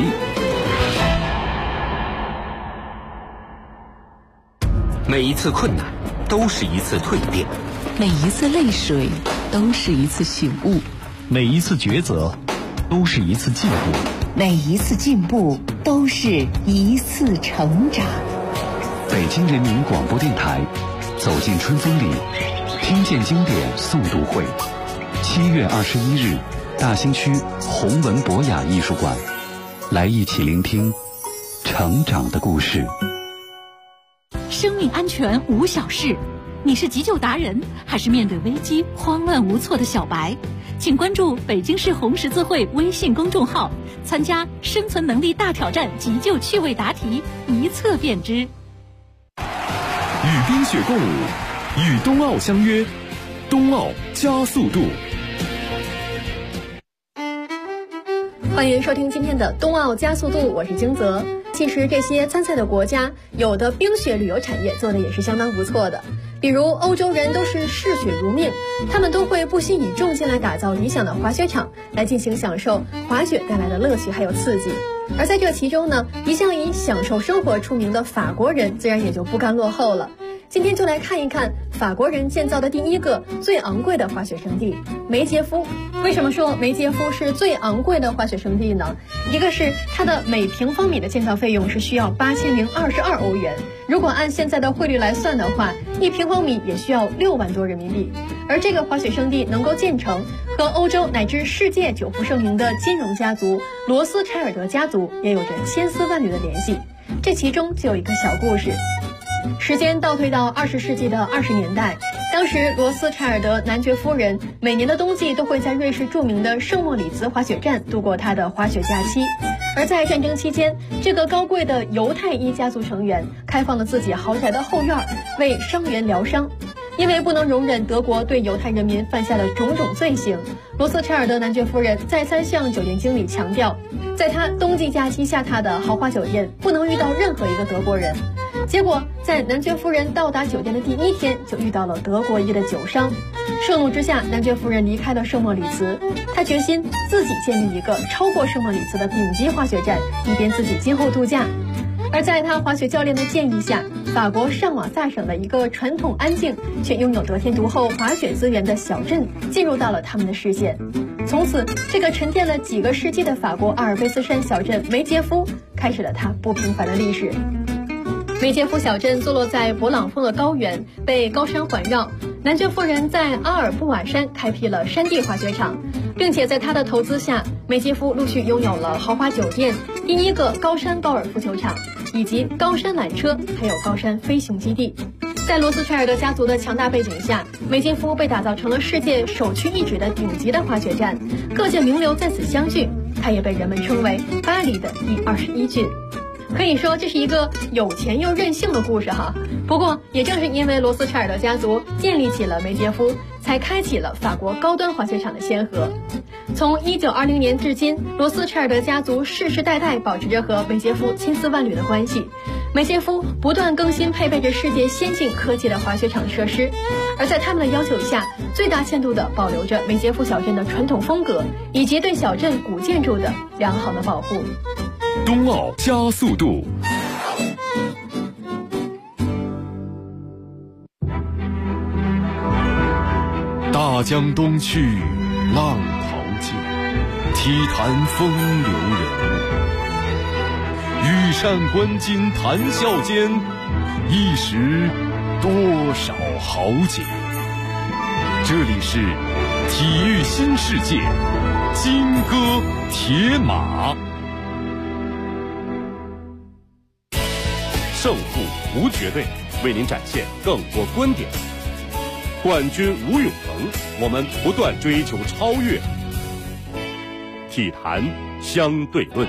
每一次困难都是一次蜕变， 每一次泪水都是一次醒悟， 每一次抉择都是一次进步， 每一次进步都是一次成长。 北京人民广播电台，走进春风里，听见经典诵读会，7月21日，大兴区弘文博雅艺术馆，来一起聆听成长的故事。 生命安全无小事，你是急救达人，还是面对危机慌乱无措的小白？请关注北京市红十字会微信公众号，参加生存能力大挑战急救趣味答题，一测便知。 与冰雪共舞，与冬奥相约，冬奥加速度。 欢迎收听今天的冬奥加速度，我是京泽。其实这些参赛的国家，有的冰雪旅游产业做的也是相当不错的。比如欧洲人都是嗜雪如命，他们都会不惜以重金来打造理想的滑雪场，来进行享受滑雪带来的乐趣还有刺激。而在这其中呢，一向以享受生活出名的法国人自然也就不甘落后了。今天就来看一看法国人建造的第一个最昂贵的滑雪胜地梅杰夫。为什么说梅杰夫是最昂贵的滑雪胜地呢？一个是它的每平方米的建造费用是需要8022欧元，如果按现在的汇率来算的话，1平方米也需要6万多人民币。而这个滑雪胜地能够建成，和欧洲乃至世界久负盛名的金融家族罗斯柴尔德家族也有着千丝万缕的联系。这其中就有一个小故事。时间倒退到20世纪的20年代，当时罗斯柴尔德男爵夫人每年的冬季都会在瑞士著名的圣莫里茨滑雪站度过她的滑雪假期。而在战争期间，这个高贵的犹太裔家族成员开放了自己豪宅的后院，为伤员疗伤。因为不能容忍德国对犹太人民犯下的种种罪行，罗斯柴尔德男爵夫人再三向酒店经理强调，在他冬季假期下榻的豪华酒店不能遇到任何一个德国人。结果在男爵夫人到达酒店的第1天就遇到了德国裔的酒商。盛怒之下，男爵夫人离开了圣莫里茨，他决心自己建立一个超过圣莫里茨的顶级滑雪站，以便自己今后度假。而在他滑雪教练的建议下，法国上瓦萨省的一个传统安静却拥有得天独厚滑雪资源的小镇进入到了他们的视线。从此，这个沉淀了几个世纪的法国阿尔卑斯山小镇梅杰夫开始了它不平凡的历史。梅杰夫小镇坐落在勃朗峰的高原，被高山环绕。男爵夫人在阿尔布瓦山开辟了山地滑雪场，并且在他的投资下，梅杰夫陆续拥有了豪华酒店、第一个高山高尔夫球场，以及高山缆车，还有高山飞行基地。在罗斯柴尔德家族的强大背景下，梅杰夫被打造成了世界首屈一指的顶级的滑雪站，各界名流在此相聚，它也被人们称为巴黎的第21郡。可以说这是一个有钱又任性的故事哈。不过也正是因为罗斯柴尔德家族建立起了梅杰夫，才开启了法国高端滑雪场的先河。 从1920年至今，罗斯柴尔德家族世世代代保持着和梅杰夫千丝万缕的关系。梅杰夫不断更新配备着世界先进科技的滑雪场设施，而在他们的要求下，最大限度地保留着梅杰夫小镇的传统风格，以及对小镇古建筑的良好的保护。 冬奥加速度。大江东去，浪淘尽，体坛风流人物。羽扇纶巾谈笑间，一时多少豪杰。这里是体育新世界，金戈铁马。 胜负无绝对，为您展现更多观点。冠军无永恒，我们不断追求超越。体坛相对论。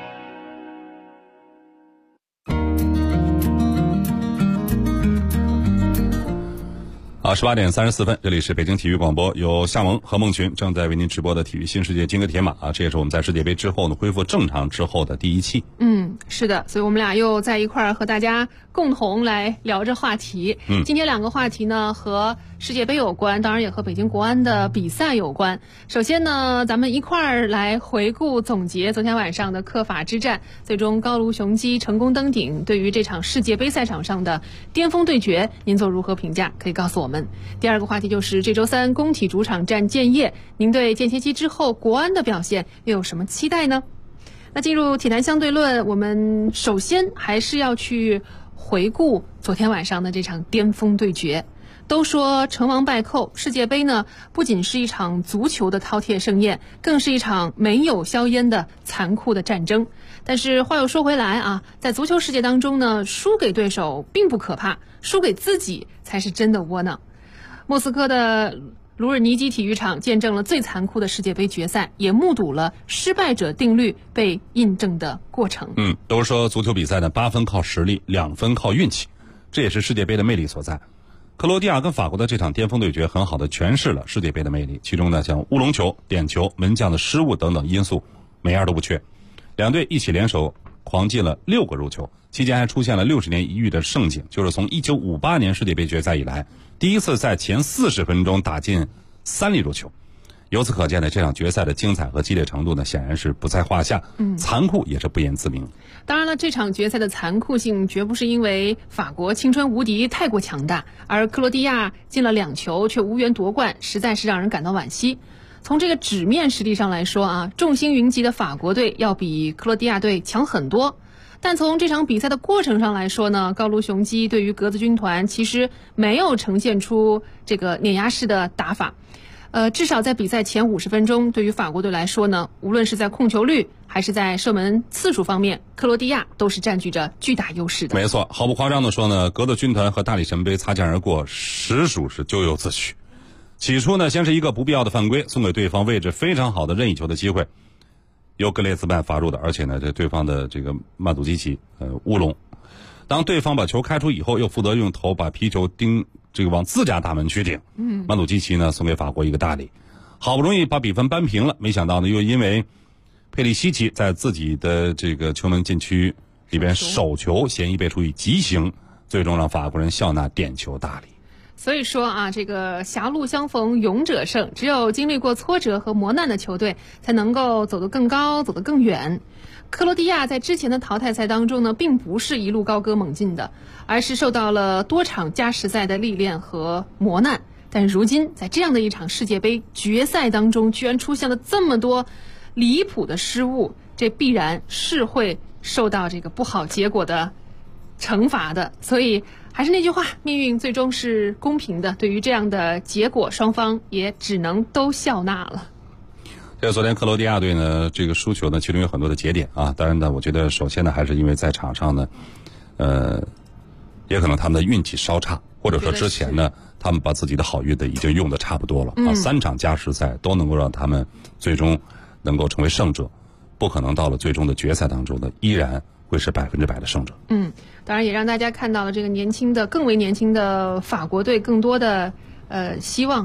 18点34分，这里是北京体育广播，由夏萌和孟群正在为您直播的体育新世界金戈铁马啊，这也是我们在世界杯之后呢恢复正常之后的第一期。 是的，所以我们俩又在一块儿和大家共同来聊着话题。今天2个话题呢和世界杯有关，当然也和北京国安的比赛有关。首先呢，咱们一块儿来回顾总结昨天晚上的克法之战，最终高卢雄鸡成功登顶。对于这场世界杯赛场上的巅峰对决，您做如何评价？可以告诉我们。第2个话题就是这周3工体主场战建业，您对间歇期之后国安的表现又有什么期待呢？那进入体坛相对论，我们首先还是要去回顾昨天晚上的这场巅峰对决。都说成王败寇，世界杯呢不仅是一场足球的饕餮盛宴，更是一场没有硝烟的残酷的战争。但是话又说回来啊，在足球世界当中呢，输给对手并不可怕，输给自己才是真的窝囊。莫斯科的卢尔尼基体育场见证了最残酷的世界杯决赛，也目睹了失败者定律被印证的过程。 都是说足球比赛呢，8分靠实力，2分靠运气，这也是世界杯的魅力所在。克罗地亚跟法国的这场巅峰对决很好的诠释了世界杯的魅力，其中呢像乌龙球、点球、门将的失误等等因素每样都不缺。两队一起联手狂进了6个入球，期间还出现了60年一遇的盛景，就是从1958年世界杯决赛以来第一次在前40分钟打进3粒入球。由此可见呢，这场决赛的精彩和激烈程度呢，显然是不在话下，残酷也是不言自明。 当然了，这场决赛的残酷性绝不是因为法国青春无敌太过强大，而克罗地亚进了2球却无缘夺冠，实在是让人感到惋惜。从这个纸面实力上来说啊，众星云集的法国队要比克罗地亚队强很多。但从这场比赛的过程上来说呢，高卢雄鸡对于格子军团其实没有呈现出这个碾压式的打法。至少在比赛前50分钟，对于法国队来说呢，无论是在控球率还是在射门次数方面，克罗地亚都是占据着巨大优势的。 没错，毫不夸张地说呢，格子军团和大力神杯擦肩而过，实属是咎由自取。起初呢，先是一个不必要的犯规，送给对方位置非常好的任意球的机会，由格列兹曼罚入的，而且呢，这对方的这个曼祖基奇乌龙。当对方把球开出以后，又负责用头把皮球往自家大门去顶。曼祖基奇呢送给法国一个大礼，好不容易把比分扳平了，没想到呢又因为佩里西奇在自己的这个球门禁区里边手球嫌疑被处以极刑，最终让法国人笑纳点球大礼。 所以说啊，这个狭路相逢勇者胜，只有经历过挫折和磨难的球队才能够走得更高，走得更远。克罗地亚在之前的淘汰赛当中呢，并不是一路高歌猛进的，而是受到了多场加时赛的历练和磨难。但如今在这样的一场世界杯决赛当中，居然出现了这么多离谱的失误，这必然是会受到这个不好结果的惩罚的。所以还是那句话，命运最终是公平的，对于这样的结果，双方也只能都笑纳了。 这昨天克罗地亚队呢，这个输球呢，其中有很多的节点啊。当然呢，我觉得首先呢，还是因为在场上呢，也可能他们的运气稍差，或者说之前呢，他们把自己的好运的已经用的差不多了啊。3场加时赛都能够让他们最终能够成为胜者，不可能到了最终的决赛当中呢，依然会是100%的胜者。 当然也让大家看到了这个更为年轻的法国队更多的希望啊。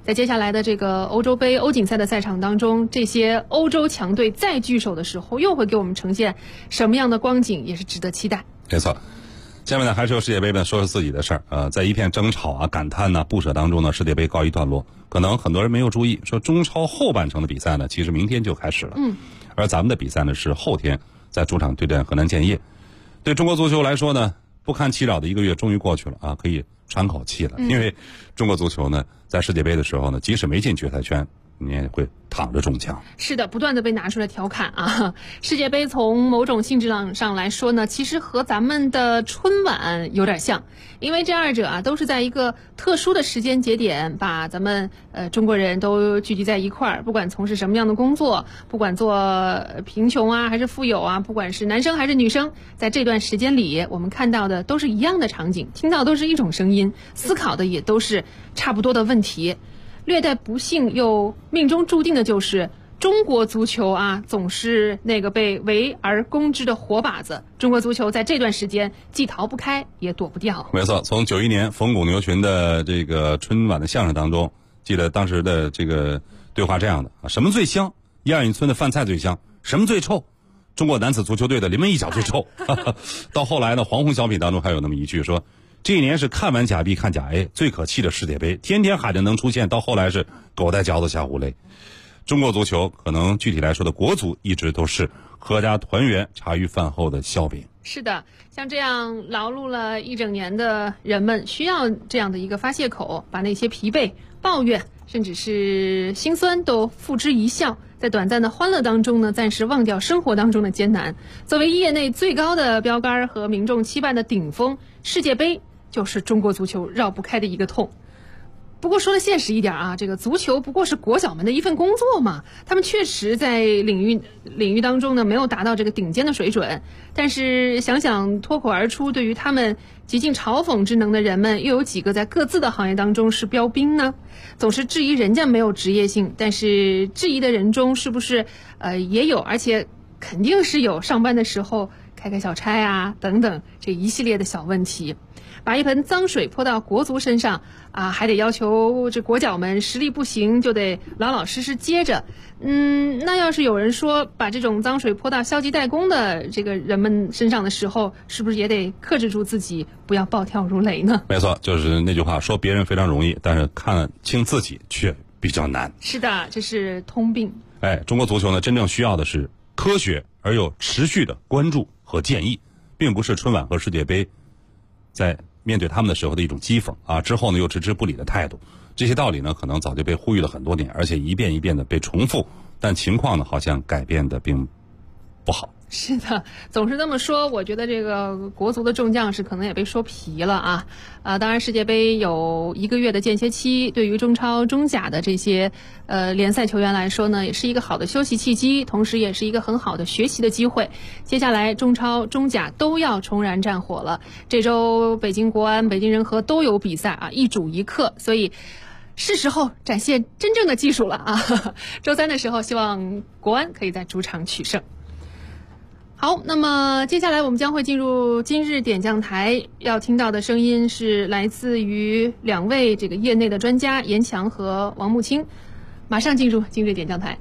在接下来的这个欧洲杯、欧锦赛的赛场当中，这些欧洲强队再聚首的时候，又会给我们呈现什么样的光景，也是值得期待。 没错。下面呢，还是由世界杯呢说说自己的事儿。在一片争吵啊、感叹呢、不舍当中呢，世界杯告一段落。可能很多人没有注意，说中超后半程的比赛呢，其实明天就开始了。而咱们的比赛呢是后天在主场对阵河南建业。对中国足球来说呢，不堪其扰的一个月终于过去了啊，可以喘口气了。因为中国足球呢，在世界杯的时候呢，即使没进决赛圈，你也会躺着中枪。 是的，不断的被拿出来调侃啊。世界杯从某种性质上来说呢，其实和咱们的春晚有点像，因为这二者啊都是在一个特殊的时间节点，把咱们中国人都聚集在一块儿，不管从事什么样的工作，不管做贫穷啊还是富有啊，不管是男生还是女生，在这段时间里，我们看到的都是一样的场景，听到都是一种声音，思考的也都是差不多的问题。略带不幸又命中注定的就是中国足球啊，总是那个被围而攻之的活靶子。中国足球在这段时间既逃不开也躲不掉。 没错，从91年冯巩牛群的这个春晚的相声当中，记得当时的这个对话这样的啊：什么最香？一二营村的饭菜最香。什么最臭？中国男子足球队的临门一脚最臭。到后来呢，黄宏小品当中还有那么一句说，这一年是看完甲 B 看甲 A， 最可气的世界杯，天天喊着能出现，到后来是狗带嚼子下胡泪。中国足球可能具体来说的国足一直都是阖家团圆茶余饭后的笑柄。 是的，像这样劳碌了一整年的人们，需要这样的一个发泄口，把那些疲惫、抱怨甚至是心酸都付之一笑，在短暂的欢乐当中呢，暂时忘掉生活当中的艰难。作为业内最高的标杆和民众期盼的顶峰，世界杯就是中国足球绕不开的一个痛。不过说的现实一点啊，这个足球不过是国脚们的一份工作嘛，他们确实在领域当中呢没有达到这个顶尖的水准，但是想想脱口而出对于他们极尽嘲讽之能的人们，又有几个在各自的行业当中是标兵呢？总是质疑人家没有职业性，但是质疑的人中是不是也有，而且肯定是有上班的时候开小差啊等等这一系列的小问题。把一盆脏水泼到国足身上啊，还得要求这国脚们实力不行就得老老实实接着。那要是有人说把这种脏水泼到消极怠工的这个人们身上的时候，是不是也得克制住自己，不要暴跳如雷呢？ 没错，就是那句话，说别人非常容易，但是看清自己却比较难。 是的，这是通病。 中国足球呢，真正需要的是科学而又持续的关注和建议，并不是春晚和世界杯在面对他们的时候的一种讥讽啊，之后呢又置之不理的态度。这些道理呢可能早就被呼吁了很多年，而且一遍一遍的被重复，但情况呢好像改变的并不好。 是的，总是这么说，我觉得这个国足的众将士可能也被说皮了啊。当然世界杯有1个月的间歇期，对于中超、中甲的这些联赛球员来说呢，也是一个好的休息契机，同时也是一个很好的学习的机会。接下来中超、中甲都要重燃战火了，这周北京国安、北京人和都有比赛啊，一主一客，所以是时候展现真正的技术了啊。周3的时候，希望国安可以在主场取胜。好，那么接下来我们将会进入今日点将台，要听到的声音是来自于2位这个业内的专家严强和王慕清。马上进入今日点将台。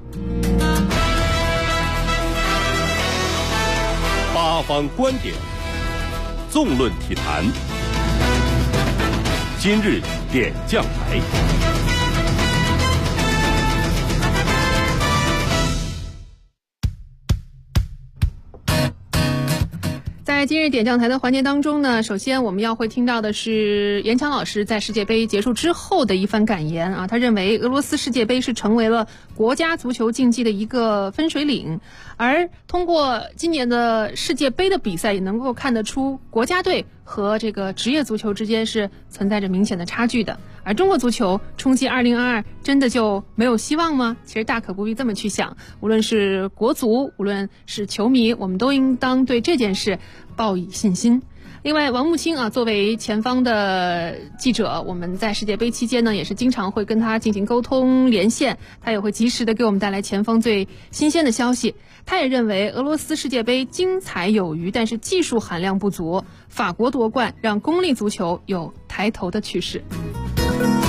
八方观点，纵论体坛，今日点将台。 在今日点将台的环节当中呢，首先我们要会听到的是严强老师在世界杯结束之后的一番感言啊，他认为俄罗斯世界杯是成为了国家足球竞技的一个分水岭，而通过今年的世界杯的比赛也能够看得出国家队和这个职业足球之间是存在着明显的差距的。而中国足球冲击2022真的就没有希望吗？其实大可不必这么去想，无论是国足，无论是球迷，我们都应当对这件事抱以信心。另外，王慕清啊，作为前方的记者，我们在世界杯期间呢，也是经常会跟他进行沟通连线，他也会及时的给我们带来前方最新鲜的消息。他也认为俄罗斯世界杯精彩有余，但是技术含量不足，法国夺冠让公立足球有抬头的趋势。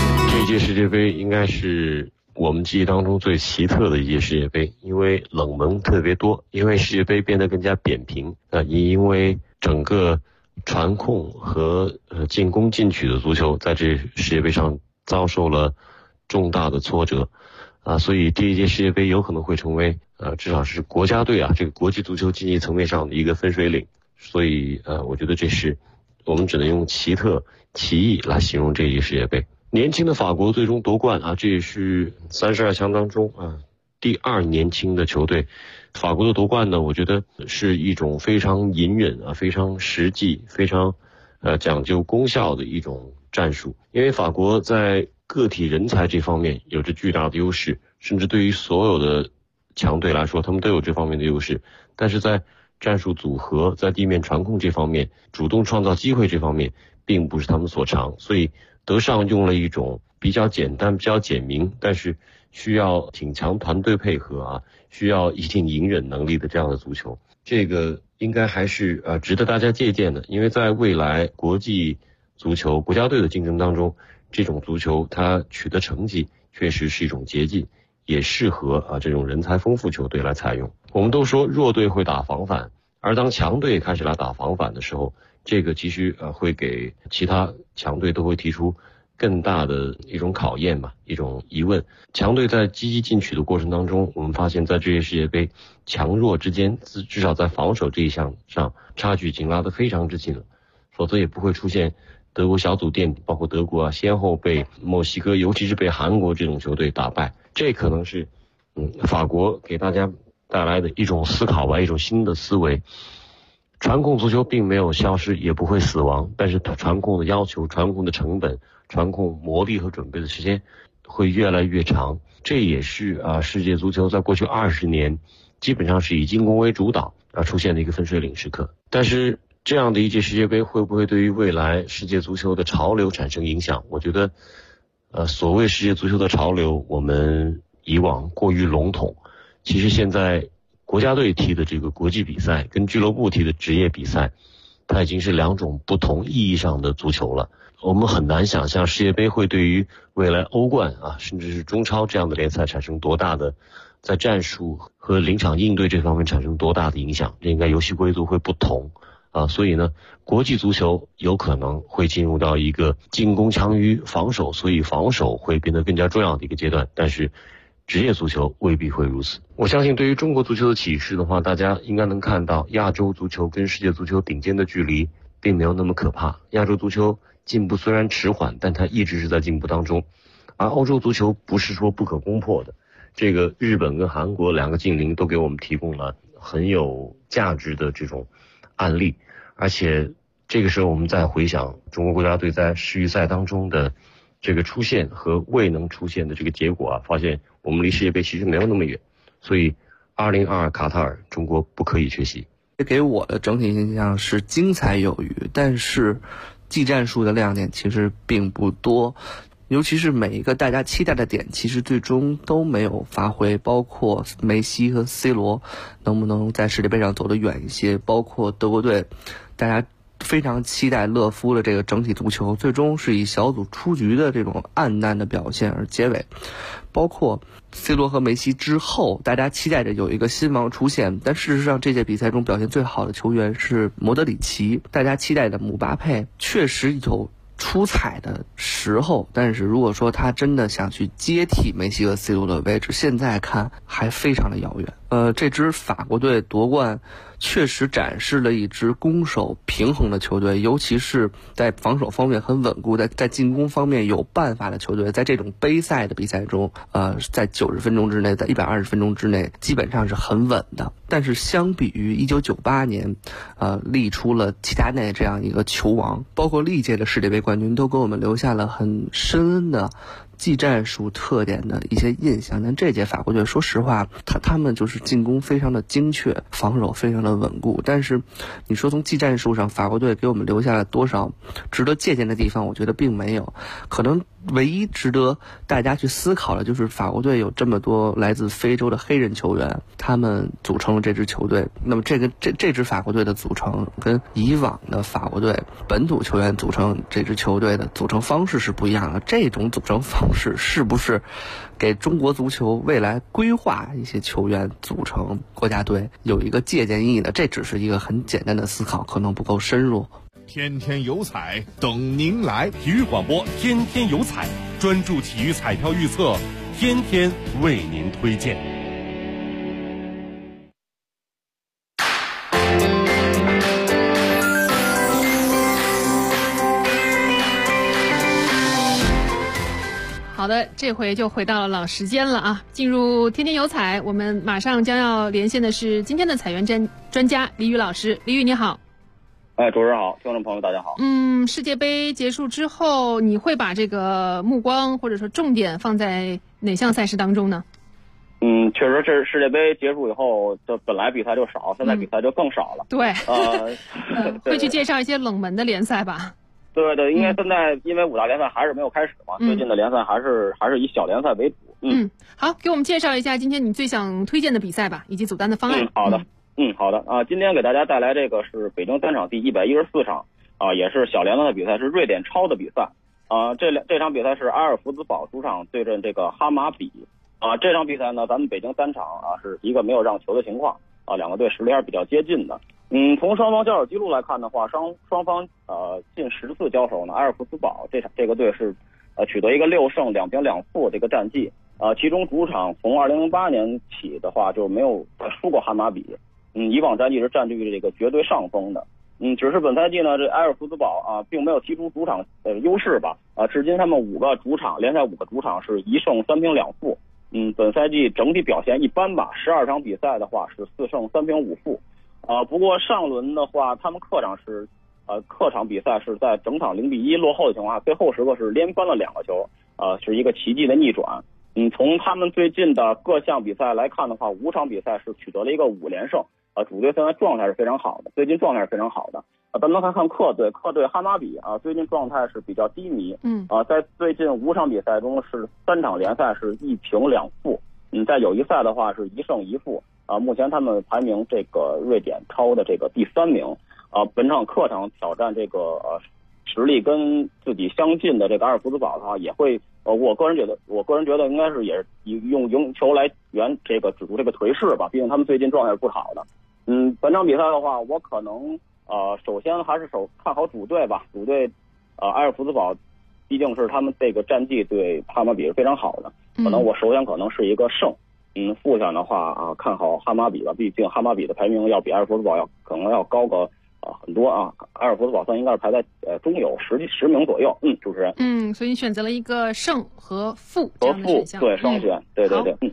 一届世界杯应该是我们记忆当中最奇特的一届世界杯，因为冷门特别多，因为世界杯变得更加扁平，也因为整个传控和进攻进取的足球在这世界杯上遭受了重大的挫折所以这一届世界杯有可能会成为至少是国家队这个国际足球竞技层面上的一个分水岭。所以我觉得这是我们只能用奇特奇异来形容这一届世界杯。年轻的法国最终夺冠这也是32强当中第2年轻的球队。法国的夺冠呢，我觉得是一种非常隐忍非常实际非常讲究功效的一种战术。因为法国在个体人才这方面有着巨大的优势，甚至对于所有的强队来说他们都有这方面的优势，但是在战术组合在地面传控这方面，主动创造机会这方面并不是他们所长。所以德尚用了一种比较简单比较简明，但是需要挺强团队配合需要一定隐忍能力的这样的足球。这个应该还是值得大家借鉴的。因为在未来国际足球国家队的竞争当中，这种足球它取得成绩确实是一种捷径，也适合这种人才丰富球队来采用。我们都说弱队会打防反，而当强队开始来打防反的时候，这个其实会给其他强队都会提出更大的一种考验吧，一种疑问。强队在积极进取的过程当中，我们发现在这届世界杯强弱之间至少在防守这一项上差距已经拉得非常之近了，否则也不会出现德国小组垫底，包括德国先后被墨西哥尤其是被韩国这种球队打败。这可能是法国给大家带来的一种思考吧，一种新的思维。传控足球并没有消失，也不会死亡，但是传控的要求、传控的成本、传控磨砺和准备的时间会越来越长。这也是世界足球在过去20年基本上是以进攻为主导出现的一个分水岭时刻。但是这样的一届世界杯会不会对于未来世界足球的潮流产生影响？我觉得所谓世界足球的潮流，我们以往过于笼统。其实现在国家队踢的这个国际比赛跟俱乐部踢的职业比赛，它已经是2种不同意义上的足球了。我们很难想象世界杯会对于未来欧冠甚至是中超这样的联赛产生多大的，在战术和临场应对这方面产生多大的影响。这应该游戏规则会不同所以呢，国际足球有可能会进入到一个进攻强于防守，所以防守会变得更加重要的一个阶段。但是职业足球未必会如此。我相信对于中国足球的启示的话，大家应该能看到亚洲足球跟世界足球顶尖的距离并没有那么可怕。亚洲足球进步虽然迟缓，但它一直是在进步当中。而欧洲足球不是说不可攻破的，这个日本跟韩国2个近邻都给我们提供了很有价值的这种案例。而且这个时候我们再回想中国国家队在世预赛当中的这个出现和未能出现的这个结果发现我们离世界杯其实没有那么远。所以2022卡塔尔中国不可以缺席。 给我的整体印象是精彩有余，但是技战术的亮点其实并不多，尤其是每一个大家期待的点其实最终都没有发挥，包括梅西和 C 罗能不能在世界杯上走得远一些，包括德国队大家非常期待勒夫的这个整体足球最终是以小组出局的这种暗淡的表现而结尾，包括 C 罗和梅西之后大家期待着有一个新王出现，但事实上这届比赛中表现最好的球员是莫德里奇，大家期待的姆巴佩确实有出彩的时候，但是如果说他真的想去接替梅西和 C 罗的位置，现在看还非常的遥远。这支法国队夺冠确实展示了一支攻守平衡的球队，尤其是在防守方面很稳固，在进攻方面有办法的球队，在这种杯赛的比赛中在90分钟之内，在120分钟之内基本上是很稳的。但是相比于1998年立出了齐达内这样一个球王，包括历届的世界杯冠军都给我们留下了很深的技战术特点的一些印象。但这届法国队说实话他们就是进攻非常的精确，防守非常的稳固，但是你说从技战术上法国队给我们留下了多少值得借鉴的地方，我觉得并没有。可能唯一值得大家去思考的就是法国队有这么多来自非洲的黑人球员，他们组成了这支球队。那么这支法国队的组成跟以往的法国队本土球员组成这支球队的组成方式是不一样的。这种组成方式是不是给中国足球未来规划一些球员组成国家队有一个借鉴意义呢？这只是一个很简单的思考，可能不够深入。 天天有彩等您来，体育广播天天有彩，专注体育彩票预测，天天为您推荐。 好的，这回就回到了老时间了啊！进入天天有彩，我们马上将要连线的是今天的彩源专家李宇老师。李宇你好。 主持人好，听众朋友大家好。 世界杯结束之后，你会把这个目光或者说重点放在哪项赛事当中呢？ 确实，这世界杯结束以后，就本来比赛就少，现在比赛就更少了。 对，会去介绍一些冷门的联赛吧？ 对，因为现在因为5大联赛还是没有开始嘛，最近的联赛还是以小联赛为主。 好，给我们介绍一下今天你最想推荐的比赛吧，以及组单的方案。 好的。好的啊，今天给大家带来这个是北京单场第114场啊，也是小联赛的比赛，是瑞典超的比赛啊。这场比赛是阿尔弗兹堡主场对阵这个哈马比啊。这场比赛呢，咱们北京单场啊是一个没有让球的情况啊，两个队实力还是比较接近的。从双方交手记录来看的话，双方近10次交手呢，阿尔弗兹堡这个队是取得一个6胜2平2负这个战绩啊，其中主场从2008年起的话就没有输过哈马比。以往战绩是占据这个绝对上风的。只是本赛季呢，这埃尔弗兹堡啊，并没有踢出主场优势吧。至今他们联赛5个主场是1胜3平2负。本赛季整体表现一般吧，12场比赛的话是4胜3平5负。不过上轮的话，他们客场比赛是在整场0-1落后的情况下，最后时刻是连扳了2个球，是一个奇迹的逆转。从他们最近的各项比赛来看的话，5场比赛是取得了一个5连胜。主队现在状态是非常好的，最近状态是非常好的。咱们看客队哈马比啊，最近状态是比较低迷。在最近5场比赛中是3场联赛是1平2负。在友谊赛的话是1胜1负。目前他们排名这个瑞典超的这个第3名。本场客场挑战这个实力跟自己相近的这个阿尔弗兹堡的话，也会我个人觉得应该是也用赢球来这个止住这个颓势吧，毕竟他们最近状态是不好的。本场比赛的话，我可能首先还是看好主队吧。主队阿尔弗兹堡毕竟是他们这个战绩对哈马比是非常好的，可能我首选可能是一个胜。副选的话看好哈马比吧，毕竟哈马比的排名要比阿尔弗兹堡可能要高个很多啊。阿尔弗兹堡算应该是排在中游10名左右。主持人。 所以你选择了一个胜和负这样的选项。 对，双选。对。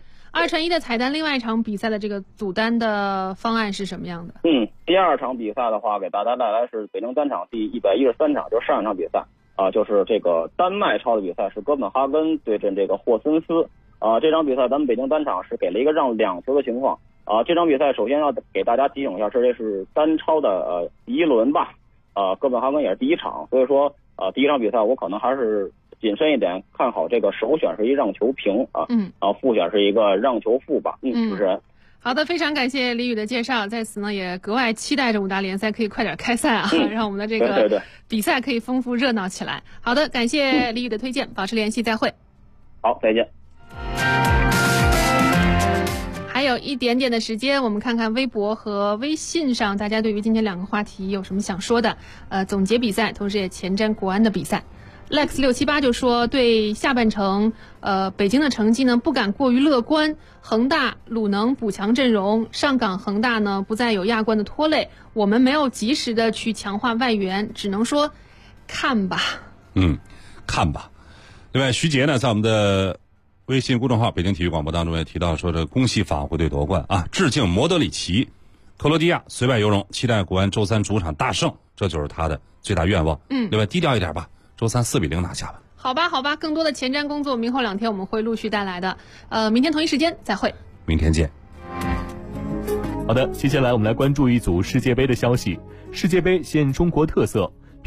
2乘1的彩蛋，另外一场比赛的这个组单的方案是什么样的？ 第2场比赛的话，给大家带来是北京单场第113场，就是上一场比赛就是这个丹麦超的比赛，是哥本哈根对阵这个霍森斯这场比赛咱们北京单场是给了一个让2球的情况这场比赛首先要给大家提醒一下，这是单超的第1轮吧哥本哈根也是第1场，所以说第1场比赛我可能还是谨慎一点，看好这个首选是一让球平副选是一个让球负吧。主持人。 好的，非常感谢李宇的介绍，在此呢也格外期待着5大联赛可以快点开赛让我们的这个比赛可以丰富热闹起来。好的，感谢李宇的推荐，保持联系，再会。 好，再见。 还有一点点的时间，我们看看微博和微信上大家对于今天2个话题有什么想说的。总结比赛，同时也前瞻国安的比赛。Lex678 就说对下半程北京的成绩呢不敢过于乐观，恒大鲁能补强阵容，上港恒大呢不再有亚冠的拖累，我们没有及时的去强化外援，只能说看吧。 看吧。另外徐杰呢在我们的微信公众号北京体育广播当中也提到说，这恭喜法国队夺冠致敬莫德里奇，克罗地亚虽败犹荣，期待国安周3主场大胜，这就是他的最大愿望。另外低调一点吧，周3 4-0拿下吧。 好吧，更多的前瞻工作明后2天我们会陆续带来的。明天同一时间再会。 明天见。 好的，接下来我们来关注一组世界杯的消息。世界杯现中国特色，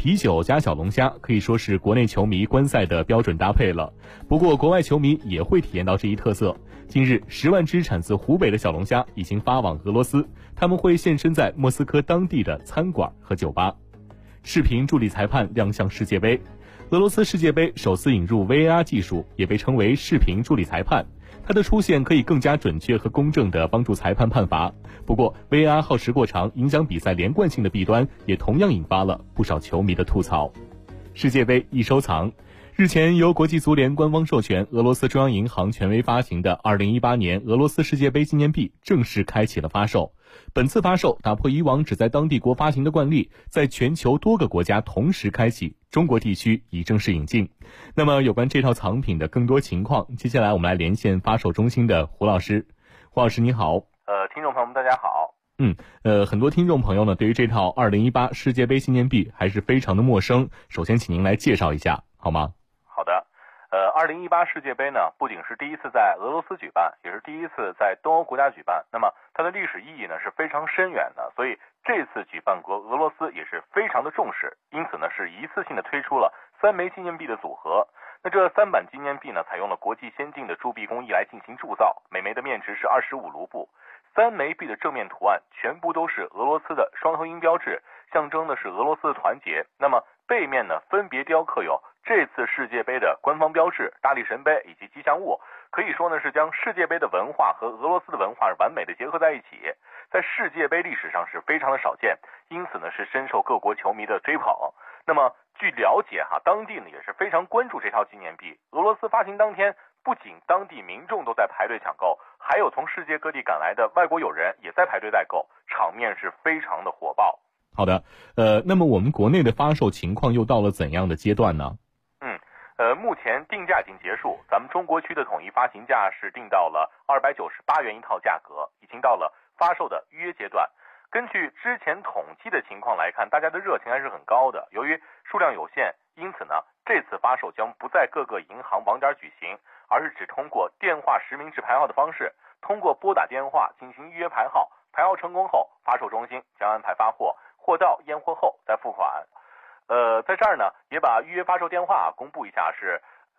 啤酒加小龙虾可以说是国内球迷观赛的标准搭配了。不过国外球迷也会体验到这一特色。近日10万只产自湖北的小龙虾已经发往俄罗斯，他们会现身在莫斯科当地的餐馆和酒吧。视频助理裁判亮相世界杯。俄罗斯世界杯首次引入 VAR 技术，也被称为视频助理裁判。它的出现可以更加准确和公正地帮助裁判判罚。不过 VAR 耗时过长，影响比赛连贯性的弊端也同样引发了不少球迷的吐槽。世界杯易收藏。日前由国际足联官方授权俄罗斯中央银行权威发行的2018年俄罗斯世界杯纪念币正式开启了发售。本次发售打破以往只在当地国发行的惯例，在全球多个国家同时开启，中国地区已正式引进。那么有关这套藏品的更多情况，接下来我们来连线发售中心的胡老师。胡老师你好。 听众朋友们大家好。 很多听众朋友呢对于这套2018世界杯纪念币还是非常的陌生，首先请您来介绍一下好吗？ 好的。2018世界杯呢，不仅是第一次在俄罗斯举办，也是第一次在东欧国家举办。那么它的历史意义呢是非常深远的，所以这次举办国俄罗斯也是非常的重视，因此呢是一次性的推出了3枚纪念币的组合。那这3版纪念币呢，采用了国际先进的铸币工艺来进行铸造，每枚的面值是25卢布。3枚币的正面图案全部都是俄罗斯的双头鹰标志，象征的是俄罗斯的团结。那么背面呢，分别雕刻有这次世界杯的官方标志、大力神杯以及吉祥物，可以说呢是将世界杯的文化和俄罗斯的文化完美的结合在一起，在世界杯历史上是非常的少见，因此呢是深受各国球迷的追捧。那么据了解当地呢也是非常关注这套纪念币。俄罗斯发行当天，不仅当地民众都在排队抢购，还有从世界各地赶来的外国友人也在排队代购，场面是非常的火爆。 好的，那么我们国内的发售情况又到了怎样的阶段呢？ 目前定价已经结束，咱们中国区的统一发行价是定到了298元一套价格，已经到了发售的预约阶段。根据之前统计的情况来看，大家的热情还是很高的。由于数量有限，因此呢，这次发售将不在各个银行网点举行，而是只通过电话实名制排号的方式，通过拨打电话进行预约排号，排号成功后，发售中心将安排发货，货到验货后再付款。在这儿呢，也把预约发售电话公布一下，是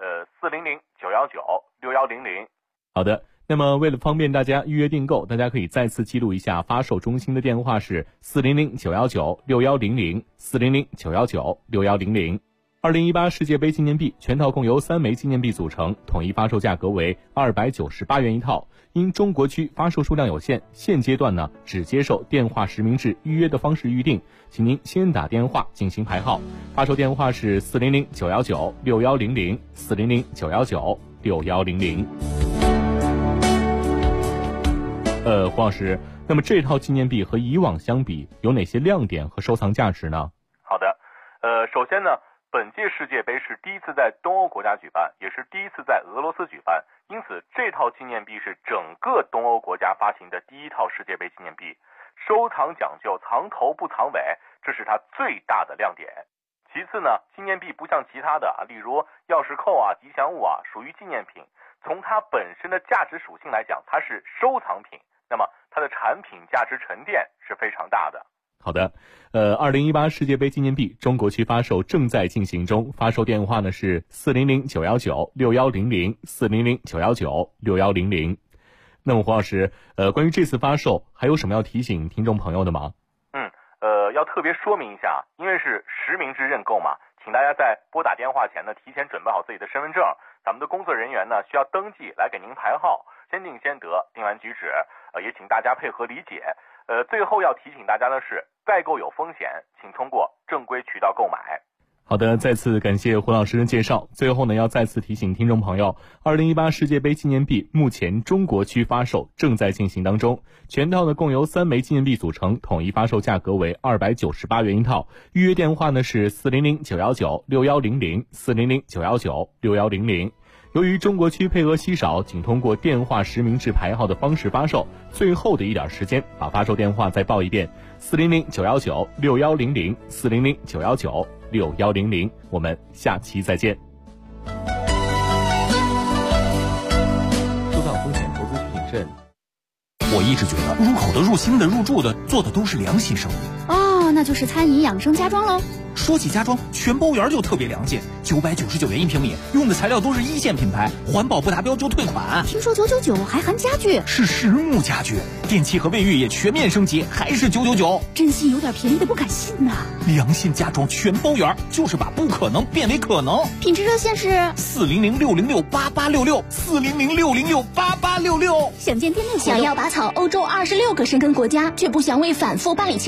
400-919-6100。 好的，那么为了方便大家预约订购，大家可以再次记录一下发售中心的电话是400-919-6100 400-919-6100。2018世界杯纪念币全套共由3枚纪念币组成，统一发售价格为298元一套。因中国区发售数量有限，现阶段呢只接受电话实名制预约的方式预定，请您先打电话进行排号。发售电话是400-919-6100 400-919-6100。胡老师，那么这套纪念币和以往相比，有哪些亮点和收藏价值呢？ 好的，首先呢，本届世界杯是第一次在东欧国家举办，也是第一次在俄罗斯举办，因此这套纪念币是整个东欧国家发行的第一套世界杯纪念币。收藏讲究藏头不藏尾，这是它最大的亮点。其次呢，纪念币不像其他的例如钥匙扣吉祥物属于纪念品，从它本身的价值属性来讲，它是收藏品，那么它的产品价值沉淀是非常大的。 好的，2018世界杯纪念币中国区发售正在进行中，发售电话呢是400-919-6100 400-919-6100。那么胡老师，关于这次发售还有什么要提醒听众朋友的吗？ 要特别说明一下，因为是实名制认购嘛，请大家在拨打电话前呢，提前准备好自己的身份证，咱们的工作人员呢需要登记来给您排号，先定先得，定完举止，也请大家配合理解。最后要提醒大家的是，代购有风险，请通过正规渠道购买。 好的，再次感谢胡老师的介绍。最后呢，要再次提醒听众朋友，2018世界杯纪念币目前中国区发售正在进行当中，全套呢共由3枚纪念币组成，统一发售价格为298元一套。预约电话呢是400-919-6100 400-919-6100。由于中国区配额稀少，仅通过电话实名制排号的方式发售，最后的一点时间，把发售电话再报一遍：400-919-6100 400-919-6100。我们下期再见。 收到风险投资提醒慎。我一直觉得入口的、入心的、入住的做的都是良心生意。 哦，那就是餐饮养生家装喽。 说起家装，全包园就特别良心，999元1平米，用的材料都是1线品牌，环保不达标就退款。 听说999还含家具， 是实木家具，电器和卫浴也全面升级，还是999， 真心有点便宜的不敢信呐。 良心家装全包园，就是把不可能变为可能。 品质热线是 400-606-8866，400-606-8866。 想见店内活动， 想要拔草欧洲26个申根国家，却不想为反复办理签